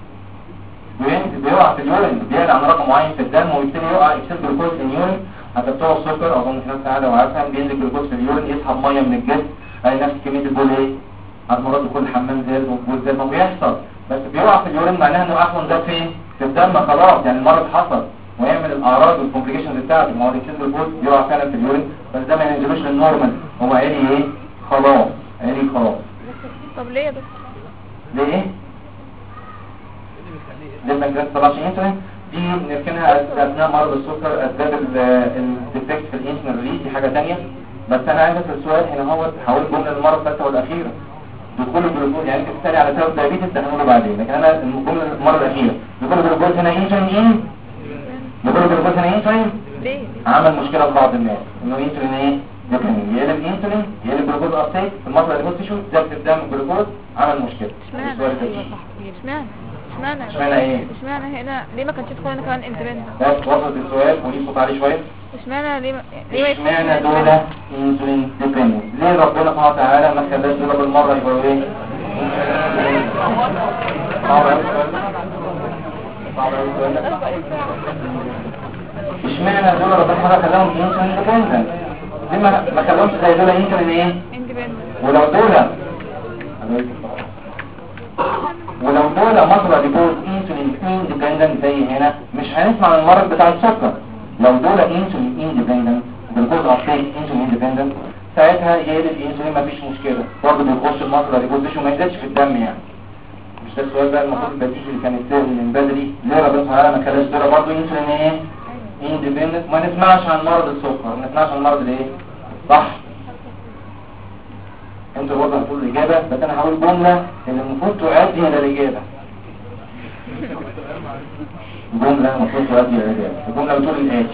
بيقع في اليورين بيعلى عن رقم معين في الدم ويبتدي يقع اكسل جلوكوز في اليورين. حتى بتوع السكر اظن في ناس قاعده وعارفه بينزل جلوكوز في اليورين يسحب ميه من الجسم اي نفس كميه البول ايه على مرات دخول الحمام زاد والبول زاد ما بيحصل بس بيقع في اليورين معناها انه اصلا ده فين في الدم خلاص يعني المرض حصل ويعمل الاعراض والكومبليكيشنز بتاعته. ما هو اكسل جلوكوز بيقع فعلا في اليورين بس ده ما ينزلوش للنورمال هو عالي ايه خلاص عالي خلاص. طب ليه يا دكتور؟ ليه ايه؟ لما الجهاز طلعش انسولين دي بنركنها اثناء مرض السكر. اسباب الديفكت في الانسولين ريليز دي حاجه ثانيه. بس انا عايز اسال السؤال هنا هو هقول الجمله المره الثالثه والاخيره. دخول الجلوكوز يعني انت بتسالي على سبب دايابيتس ده هنقوله بعدين لكن انا الجمله المره الاخيره دخول الجلوكوز هنا انسولين دخول الجلوكوز هنا انسولين ليه؟ عمل مشكله لبعض الناس انه انسولين ايه لكن يقلب انسولين يقلب جلوكوز ابتيك في المصدر اللي جوه التيشو زاد في الدم الجلوكوز عمل مشكله. اشمعنى ايه؟ اشمعنى هنا ليه ما كانش تكون كمان اندبندنت؟ بس وصلت السؤال وليه صوت عالي شويه. اشمعنى ليه اشمعنى دول انسولين ديبندنت؟ ليه ربنا سبحانه وتعالى ما خلاش دول بالمره يبقوا ايه؟ اشمعنى دول ربنا سبحانه خلاهم انسولين ديبندنت؟ ليه ما خلاهمش زي دول انسولين ايه؟ ولو دول مصر ريبورت انسولين اندبندنت زي هنا مش هنسمع عن المرض بتاع السكر. لو دول انسولين اندبندنت بالجزء ابتيك انسولين اندبندنت ساعتها يقلب الانسولين مفيش مشكله برضه بيخش المصر ريبورت وما يزيدش في الدم يعني. مش ده السؤال بقى المفروض البديهي اللي كان يتسال من بدري. ليه ربنا سبحانه ما خلاش دول برضه انسولين ايه اندبندنت؟ ما نسمعش عن مرض السكر ما نسمعش عن مرض الايه صح. انتوا برضه هتقولوا الاجابه بس انا هقول جمله اللي المفروض تؤدي الى الاجابه. جمله المفروض تؤدي الى الاجابه. الجمله بتقول الاتي: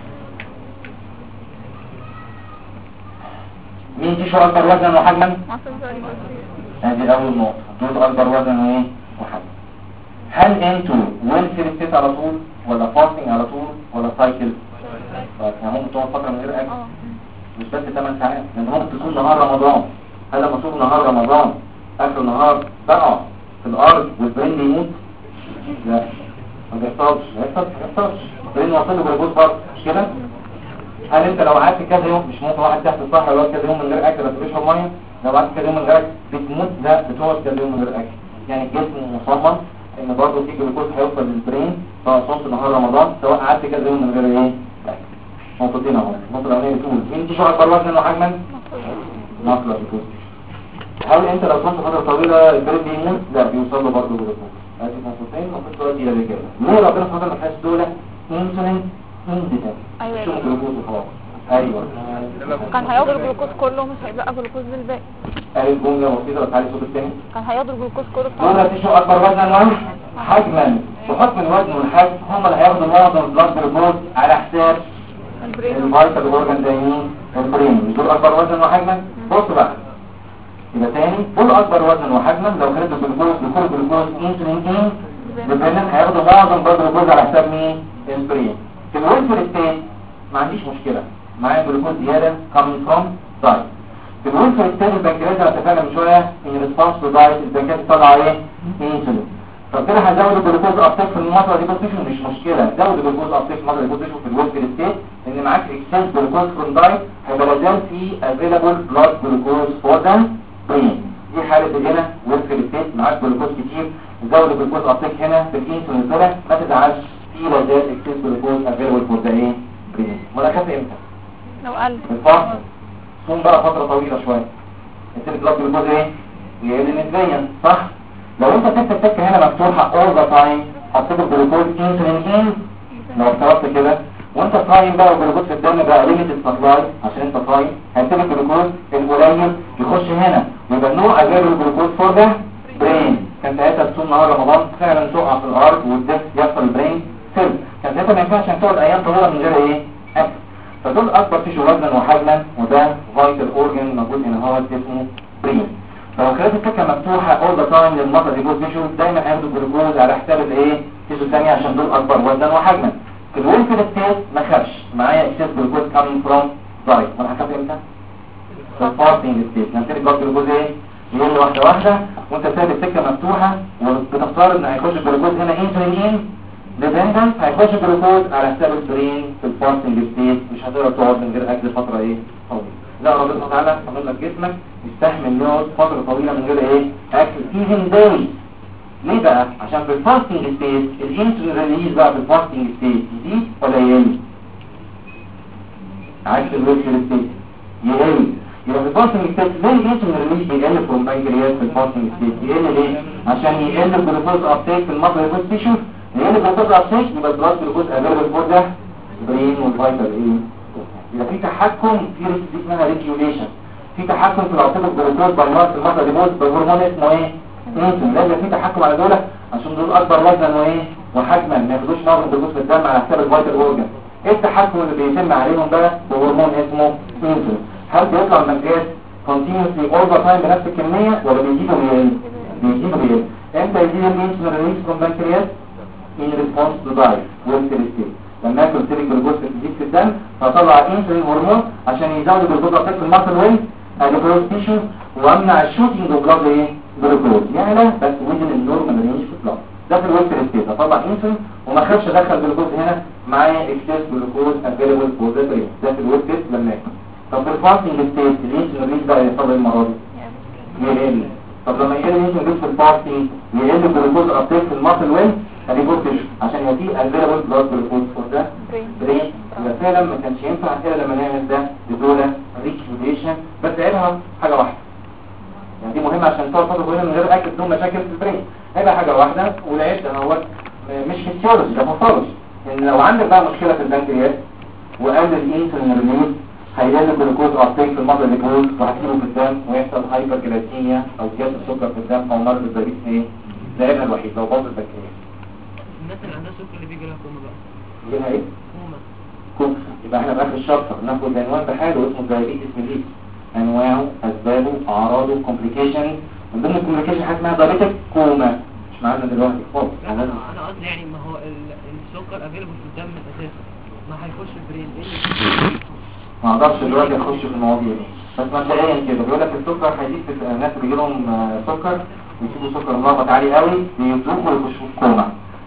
مين تيشو اكبر وزنا وحجما؟ هذه اول نقطه. دول اكبر وزنا وايه وحجما. هل انتوا ويل ستيت على طول ولا فاستنج على طول ولا سايكل؟ يعني ممكن تقعد فتره من غير اكل مش بس 8 ساعات. انت ممكن تصوم نهار رمضان. هل لما تصوم نهار رمضان اخر نهار بقى في الارض والبرين يموت؟ لا ما بيحصلش. البرين وصل له جلوكوز برضه مش كده؟ هل انت لو قعدت كذا يوم مش ممكن واحد تحت الصحراء يقعد كذا يوم من غير اكل بس بيشرب ميه؟ لو قعدت كذا يوم من غير اكل بتموت؟ لا بتقعد كذا يوم من غير اكل. يعني الجسم مصمم ان برضه في جلوكوز هيوصل للبرين سواء صمت نهار رمضان سواء قعدت كذا يوم من غير ايه اكل. نقطتين اهو. النقطه الاولانيه بتقول مين تيشو اكبر وزنا وحجما؟ مصر جلوكوز. هل انت لو صمت فتره طويله البرين بيموت؟ لا بيوصل له برضه جلوكوز. هذه نقطتين المفروض تؤدي الى الاجابه. ليه ربنا سبحانه وتعالى ما خلاش دول انسولين اندبندنت؟ ايوه شو جلوكوز وخلاص. ايوه كان هياخد الجلوكوز كله مش هيبقى جلوكوز للباقي. قال جمله بسيطه بس على الصوت الثاني. كان هياخد الجلوكوز كله دول تيشو اكبر وزنا وحجما. بحكم الوزن والحجم هم اللي هياخدوا معظم البلاد جلوكوز على حساب الفيتال اورجان زي مين؟ البرين. مش دول اكبر وزنا وحجما؟ بص بقى يبقى تاني، دول اكبر وزنا وحجما. لو خدت الجلوكوز بكل جلوكوز انسولين ديبندنت هياخدوا معظم برضه الجلوكوز على حساب مين؟ البرين. في الويلفر ستيت ما عنديش مشكله، معايا جلوكوز زياده coming from diet. في الويلفر ستيت البنكرياس انا اتفقنا من شويه ان ريسبونس تو دايت البنكرياس طلع ايه؟ انسولين. طب كده هزود الجلوكوز ابتيك في المطر دي بوزيشن؟ مش مشكله، زود الجلوكوز ابتيك في المطر دي بوزيشن في الويلفر ستيت لان معاك اكسس جلوكوز فروم دايت، هيبقى لازال في افيلابل بلاد جلوكوز فور ذا برين. دي حاله هنا ويلفر ستيت معاك جلوكوز كتير، زود الجلوكوز ابتيك هنا في الانسولين طلع، ما تزعلش، في لازال اكسس جلوكوز افيلابل فور ذا ايه؟ برين. ولا خاف امتى؟ لو قل الفحص صوم بقى فتره طويله شويه، السيل بلاد جلوكوز ايه؟ يقل نسبيا، صح؟ لو انت سبت السكه هنا مفتوحه all the time، حطيت الجلوكوز انسولين لو افترضت كده وانت صايم بقى والجلوكوز في الدم بقى ليميتد سبلاي عشان انت صايم، هيبتدي الجلوكوز القليل يخش هنا ويبقى نو افيلبل الجلوكوز فور ذا برين. كان ساعتها تصوم نهار رمضان فعلا تقع في الارض والدم يحصل برين سيل، كان ساعتها ما ينفعش عشان تقعد ايام طويله من غير ايه؟ اكل. فدول اكبر تيشو وزنا وحجما، وده فايتال اورجن موجود هنا هو اسمه برين. فلو خليت السكه مفتوحه all the time للمطر ديبوز تيشو دايما هياخدوا الجلوكوز على حساب الايه؟ تيشو ثانيه عشان دول اكبر وزنا وحجما. في الويلفر ستيت ما خافش، معايا اكسس جلوكوز coming from diet. وانا هخاف امتى؟ في الفاستنج ستيت هنبتدي بلاد جلوكوز ايه؟ يقل واحده واحده وانت سايب السكه مفتوحه وبتفترض ان هيخش الجلوكوز هنا انسولين ديبندنت، هيخش جلوكوز على حساب البرين في الفاستنج ستيت، مش هتقدر تقعد من غير اكل فتره ايه؟ طويله. لا ربنا تعالى عمل لك جسمك يستحمل يقعد فتره طويله من غير ايه؟ اكل even days. ليه بقى؟ عشان في الفاستنج ستيت الانسولين ريليز بقى في الفاستنج ستيت يزيد ولا يقل؟ عكس الويلفر ستيت يقل. يبقى في الفاستنج ستيت ليه الانسولين ريليز يقل في البنكرياس في الفاستنج ستيت؟ يقل ليه؟ عشان يقل الجلوكوز ابتيك في المصل جلوكوز تيشو، يقل الجلوكوز ابتيك يبقى البلاد جلوكوز افيلبل فور ذا برين والفايتال ايه؟ يبقى في تحكم في دي اسمها ريجوليشن، في تحكم في العصب الجلوكوز بالمرض المصل ديبوز بالهرمون اسمه ايه؟ انسولين. لازم في تحكم على دول عشان دول اكبر وزنا وايه؟ وحجما، ما ياخدوش معظم الجلوكوز في الدم على حساب الفايتال اورجن. ايه التحكم اللي بيتم عليهم بقى بهرمون اسمه انسولين؟ هل بيطلع من البنكرياس كونتينيوسلي اول ذا تايم بنفس الكميه ولا بيزيدوا ويقل؟ بيزيدوا ويقل. امتى يزيد الانسولين ريليز فروم البنكرياس؟ ان ريسبونس تو دايت ويلفر ستيت. لما ياكل سيل الجلوكوز تزيد في الدم فطلع انسولين هرمون عشان يزود الجلوكوز ابتيك في الماسل وين الجلوكوز تيشو ويمنع الشوتنج اوف بلاد ايه؟ جلوكوز. يعني لا بس وزن النورمال رينج في البلاد. ده في الويلفر ستيت اطلع انسولين وما اخافش ادخل جلوكوز هنا معايا اكسس جلوكوز افيلبل فور ذا برين. ده في الويلفر ستيت لما ياكل. طب في الفاستنج ستيت الانسولين ريليز بقى يحصل ايه المره دي؟ يقل. طب لما يقل الانسولين ريليز في الفاستنج يقل الجلوكوز ابتيك في الماسل وين الجلوكوز عشان يدي افيلبل بلاد جلوكوز فور ذا برين. يبقى فعلا ما كانش ينفع كده لما نعمل ده بدوله ريكيوليشن. بس عيبها حاجه واحده، يعني دي مهمه عشان تقعد فتره طويله من غير اكل بدون مشاكل في البرين. هيبقى حاجه واحده والعيب ده هو مش فيسيولوجي، ده باثولوجي. ان لو عندك بقى مشكله في البنكرياس وقل الانسولين ريليز هيقل الجلوكوز ابتيك في المصل ديبوز وهتجيله في الدم ويحصل هايبر جلايسيميا او زياده السكر في الدم او مرض الدايابيتس. ايه ده عيبها الوحيد لو باظ البنكرياس. الناس اللي عندها سكر اللي بيجي لها كوما بقى يجيلها ايه؟ كوما. يبقى احنا في اخر الشابتر ناخد عنوان بحاله اسمه الدايابيتس ميليتس، انواعه اسبابه اعراضه كومبليكيشن. من ضمن الكومبليكيشن حاجه اسمها دايابيتك كوما مش معانا دلوقتي خالص. انا قصدي يعني ما هو السكر افيلبل في الدم اساسا ما هيخش البرين ايه؟ ما اقدرش دلوقتي اخش في المواضيع دي، بس مبدئيا كده بيقول لك السكر هيزيد في الناس اللي بيجي لهم سكر ويسيبوا سكر ملخبط عالي قوي بيدوخوا ويخشوا في كوما.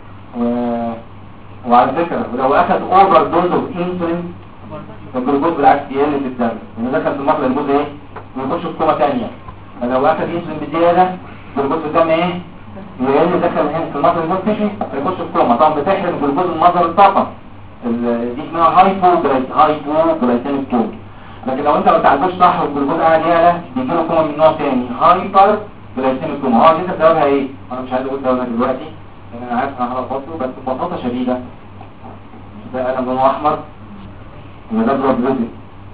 وعلى فكره ولو اخذ اوفر دوز اوف انسولين الجلوكوز بالعكس يقل في الدم لانه دخل في المخلة الجزء ايه؟ ويخش في كوما ثانيه. فلو اخذ انسولين بزياده الجلوكوز في الدم ايه؟ يقل دخل هنا في المخلة الجزء تيجي فيخش في كوما. طبعا بتحرم الجلوكوز من مصدر الطاقه دي اسمها هايبوغلايسيميك كوما. لكن لو انت ما بتعالجوش صح والجلوكوز قاعد يعلى بيجي له كوما من نوع ثاني هايبر جلايسيميك كوما. هو دي سببها ايه؟ انا مش عايز اقول سببها دلوقتي لان انا عارف انا هلخبطه، بس ببساطه شديده ده قلم لونه احمر وده بلاد فيزل.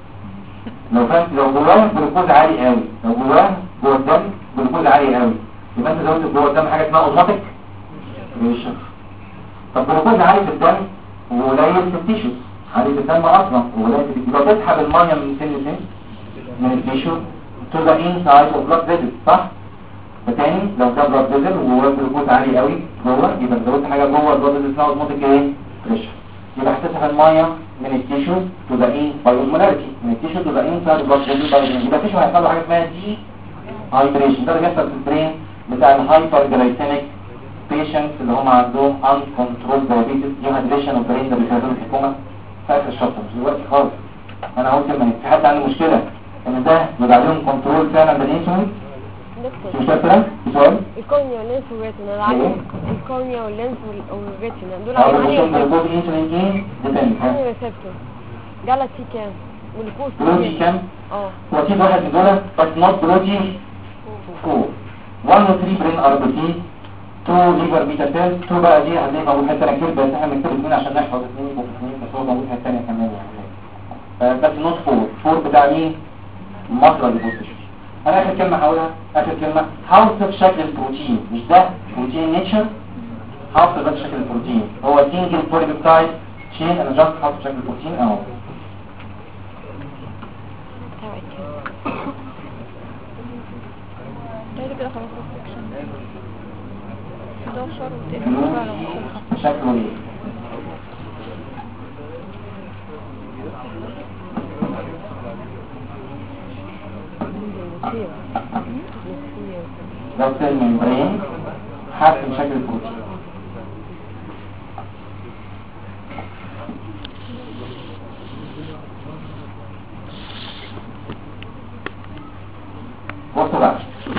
لو جواه جلوكوز عالي قوي، لو جواه جوه الدم جلوكوز عالي قوي يبقى انت زودت جوه الدم حاجه اسمها اوتوماتيك ريشن. طب جلوكوز عالي في الدم وقليل في التيشوز عالي في الدم اصلا، ولكن لو تسحب الميه من سن لسن من التيشو to the inside of blood vessel، صح؟ فتاني لو ده blood vessel وجواه الجلوكوز عالي قوي جوه، يبقى زودت حاجه جوه البلاد فيسل اسمها اوزموتيك ايه؟ بريشر. يبقى هتسحب الميه من التيشو to the in by osmolarity، من التيشو to the inside of blood vessel by يبقى التيشو هيحصل له حاجه اسمها دي هايدريشن. ده اللي بيحصل في البرين بتاع الهايبر جلايسيميك patients اللي هم عندهم uncontrolled diabetes. دي هايدريشن اوف برين ده بيخليهم الحكومه في اخر الشابتر مش دلوقتي خالص. انا قلت لما في حد عنده مشكله ان ده بيبقى عليهم كنترول فعلا بالانسولين. مش فاكره سؤال الكورنيا واللينس والريتنا العالي، الكورنيا واللينس والريتنا دول عاليين الجلوكوز انسولين ايه ديبند كورنيا ريسبتور جالاكسي كام والجلوكوز بروتين كام؟ بروتين واحد من دول بس نوت بروتين 4 1 و 3 برين ار بي تي 2 ليفر بيتا سيل 2 بقى دي هتلاقي موجود حته انا كتير بس احنا بنكتب اثنين عشان نحفظ اثنين واثنين بس هو موجود حته ثانيه كمان يعني بس نوت 4 بتاع مين؟ مصر اللي بوزيشن. انا اخر كلمه هقولها اخر كلمه هوصف شكل البروتين مش ده بروتين نيتشر هوصف بس شكل البروتين هو سنجل بوليبيبتايد تشين انا جاست هوصف شكل البروتين اهو كده خلاص السكشن 11 وتقفل بقى لو شكله ايه ده سيل ممبرين حاسم شكل البروتين بصوا بقى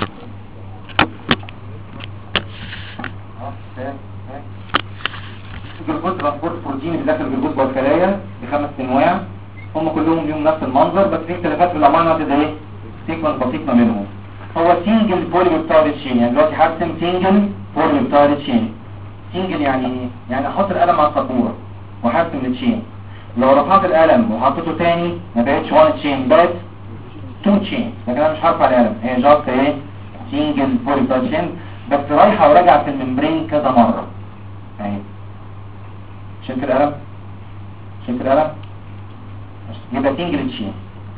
الجلوكوز ترانسبورت بروتين اللي داخل الجلوكوز جوه الخلايا بخمس انواع هم كلهم ليهم نفس المنظر بس في اختلافات في الامينو اسيد ايه سيكونس بسيط ما بينهم هو سنجل بوليبيبتايد تشين يعني دلوقتي هرسم سنجل بوليبيبتايد تشين سنجل يعني ايه يعني احط القلم على السبوره وهرسم التشين لو رفعت القلم وحطيته تاني ما بقتش 1 تشين بقت 2 تشين لكن انا مش هرفع القلم هي جاست ايه سنجل بوليبيبتايد تشين بس رايحه وراجعه في الممبرين كذا مره اهي شلت القلم يبقى سنجل تشين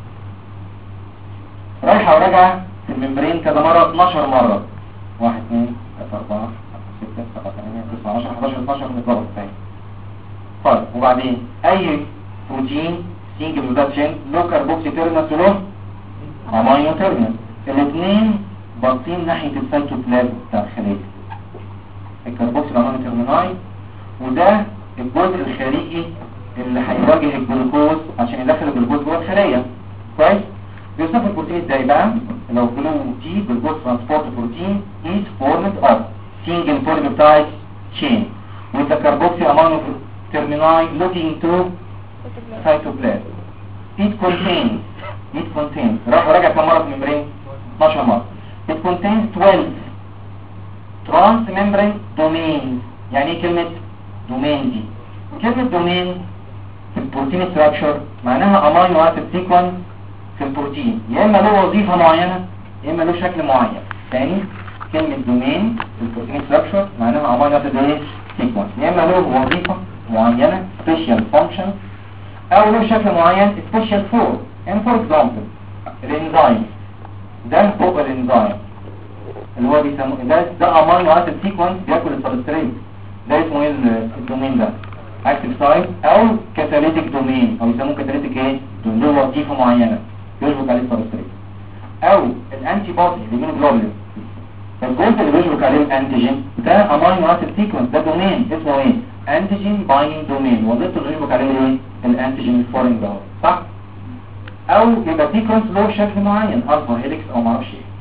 رايحه وراجعه في الممبرين كذا مرة 12 مرة 1 2 3 4 5 6 7 8 9 10 11 12 متلخبط تاني طيب وبعدين اي بروتين سنجل بلاد تشين له كاربوكسي تيرمينس وله امينو تيرمينس الاثنين باصين ناحية السيتوبلازم بتاع الخلية الكاربوكسي الامينو تيرميناي وده الجزء الخارجي اللي هيواجه الجلوكوز عشان يدخل الجلوكوز جوه الخلية كويس بيوصف البروتين ازاي بقى لو بلو تي جلوكوز ترانسبورت بروتين is formed of single polypeptide chain with the carboxy amino termini looking to cytoplasm it contains راجع كم مرة في الممبرين 12 مرة it contains 12 transmembrane domains يعني ايه كلمة دومين دي كلمة دومين في البروتين structure معناها amino acid sequence في البروتين يا اما له وظيفة معينة يا اما له شكل معين ثاني كلمة دومين في البروتين ستراكشر معناها امينو اسيد ايه سيكونس يا اما له وظيفة معينة سبيشال فانكشن او له شكل معين سبيشال فور يعني فور اكزامبل الانزيم ده فوق الانزيم اللي هو بيسموه ده امينو اسيد سيكونس بياكل السبستريت ده اسمه ايه الدومين ده اكتيف سايت او كاتاليتيك دومين او يسموه كاتاليتيك ايه له وظيفة معينة يشبك عليه السبستريت او الانتي بودي الهيموجلوبين الجزء اللي بيشبك عليه الانتيجين ده امينو اسيد سيكونس ده دومين اسمه ايه انتيجين بايندينج دومين وظيفته اللي يشبك عليه ايه الانتيجين الفورين ده صح او يبقى سيكونس له شكل معين الفا هيليكس او ما اعرفش ايه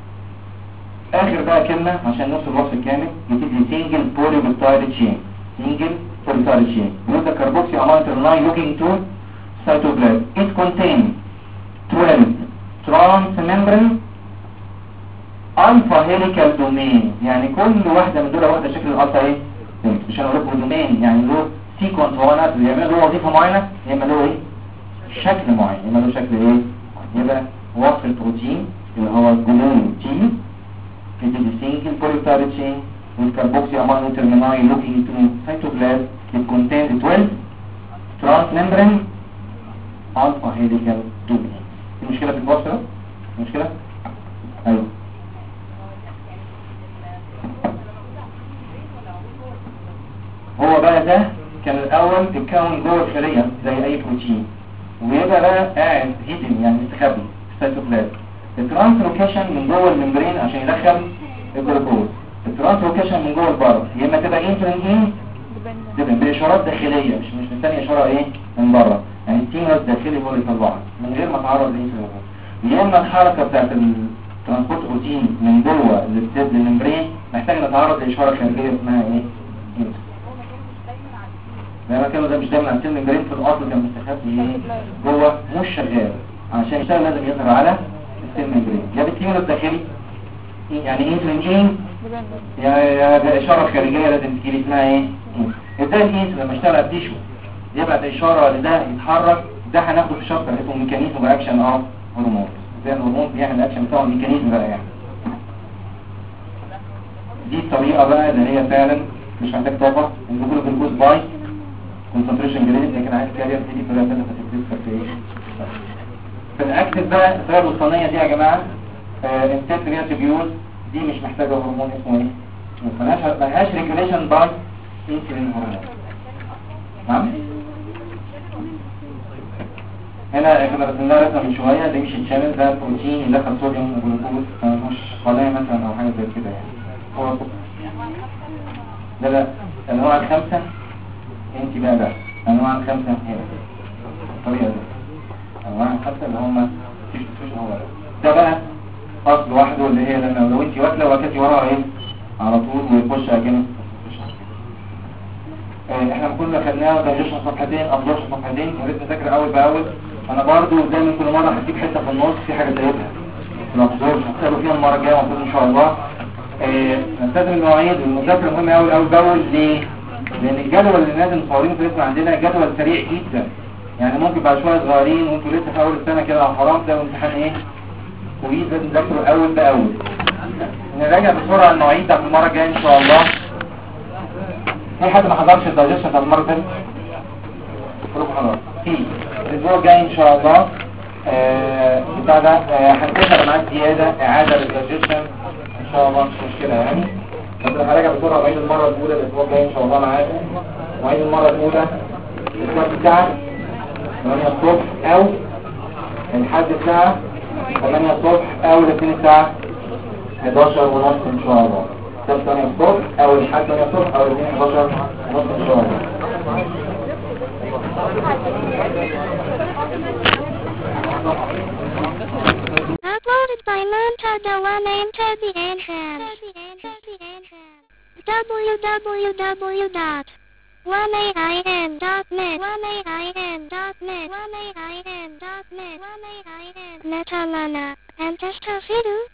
اخر بقى كلمه عشان نوصل الوصف الكامل يبتدي سنجل بوليبيبتايد تشين سنجل بوليبيبتايد تشين with the carboxy amino line looking to cytoplasm it contains 12 transmembrane alpha helical domain يعني كل واحدة من دول واحدة شكل الالفا ايه مش هنقول لكم دومين يعني له سيكونس هو نفسه يعمل له وظيفة معينة يعمل له ايه شكل معين يعمل له شكل ايه يبقى وصف البروتين اللي هو الجلوين تي في single polypeptide chain with carboxy amino termini looking to cytoplasm it contains 12 ترانس ممبرين الفا هيليكال دومينانت. في مشكله في البوستر؟ مشكله؟ ايوه هو بقى ده كان الاول بيتكون جوه الخليه زي اي بروتين، ويبقى بقى قاعد هيدن يعني مستخبي في السيتوبلازم. الترانسلوكيشن من جوه الممبرين عشان يدخل الجلوكوز، الترانسلوكيشن من جوه البارت يا اما تبقى انسولين باشارات داخليه مش مستنيه اشاره ايه من بره، يعني الستيمولس داخلي هو اللي يطلعها من غير ما تعرض للانسولين. يا اما الحركه بتاعت الترانسبورت بروتين من جوه للممبرين محتاج نتعرض لاشاره خارجيه اسمها ايه؟ انسولين. زي ما كانوا ده مش دايما عندنا الممبرين في الاصل كان مستخبي ايه جوه مش شغال، عشان يشتغل لازم يظهر على السيل ممبرين. يا بالستيمولس الداخلي يعني انسولين يا اشاره خارجيه لازم تجيلي اسمها ايه؟ ازاي الانسولين لما اشتغل على التيشو يبعت اشاره لده يتحرك، ده هناخده في شابتر اسمه ميكانيزم اكشن اوف هرمون، ازاي الهرمون بيعمل الاكشن بتاعه الميكانيزم بقى يعني. دي الطريقه بقى اللي هي فعلا مش محتاج طاقه، الجلوكوز بالجلوكوز باي كونسنتريشن جريد، لكن عايز كارير دي طريقه ثانيه فتبتدي في الاكتف بقى. الطريقه الوسطانيه دي يا جماعه انتريال تبيول دي مش محتاجه هرمون اسمه ايه؟ ملهاش ريجوليشن باي انسولين هرمون. نعم هنا كنا رسمناها رسمه من شويه، ده مش الشامل ده بروتين يدخل صوديوم وجلوكوز مش خلايا مثلا او حاجه زي كده يعني. هو ده الانواع الخمسه انت بقى ده انواع الخمسه هنا الطريقه دي انواع الخمسه اللي هم هو ده بقى اصل لوحده اللي هي لو انت واكله واكلتي وراها ايه على طول ويخش اجانب. احنا كنا خدناه دايجيشن صفحتين ابزوربشن صفحتين، يا ريت نذاكر اول باول. انا برضو زي ما كل مره هسيب حته في النص في حاجه زيها الابزوربشن هتسالوا فيها المره الجايه المفروض ان شاء الله. نلتزم المواعيد والمذاكره مهمه قوي اول باول. ليه؟ لان الجدول اللي نازل مصورينه في الاسم عندنا جدول سريع جدا، يعني ممكن بعد شويه صغيرين وانتوا لسه في اول السنه كده على حرام ده امتحان ايه كويس، لازم تذاكروا اول باول. نراجع بسرعه المواعيد بتاعت المره الجايه ان شاء الله. في حد ما حضرش الدايجيشن بتاع المره اللي فاتت؟ خلاص في الاسبوع الجاي ان شاء الله بتاع ده هنتفق معاك زياده اعاده للدايجيشن ان شاء الله، مش مشكله يعني. بس هراجع بسرعه مواعيد المره الاولى الاسبوع الجاي ان شاء الله معاكم. مواعيد المره الاولى السبت الساعه 8 الصبح او الحد الساعه 8 الصبح او الاثنين الساعه 11 ونص ان شاء الله. السبت 8 الصبح او الحد 8 الصبح او الاثنين 11 ونص ان شاء الله. Uploaded by Manta Dewan into the entrance. www.1ain.net Netalana and Testafidu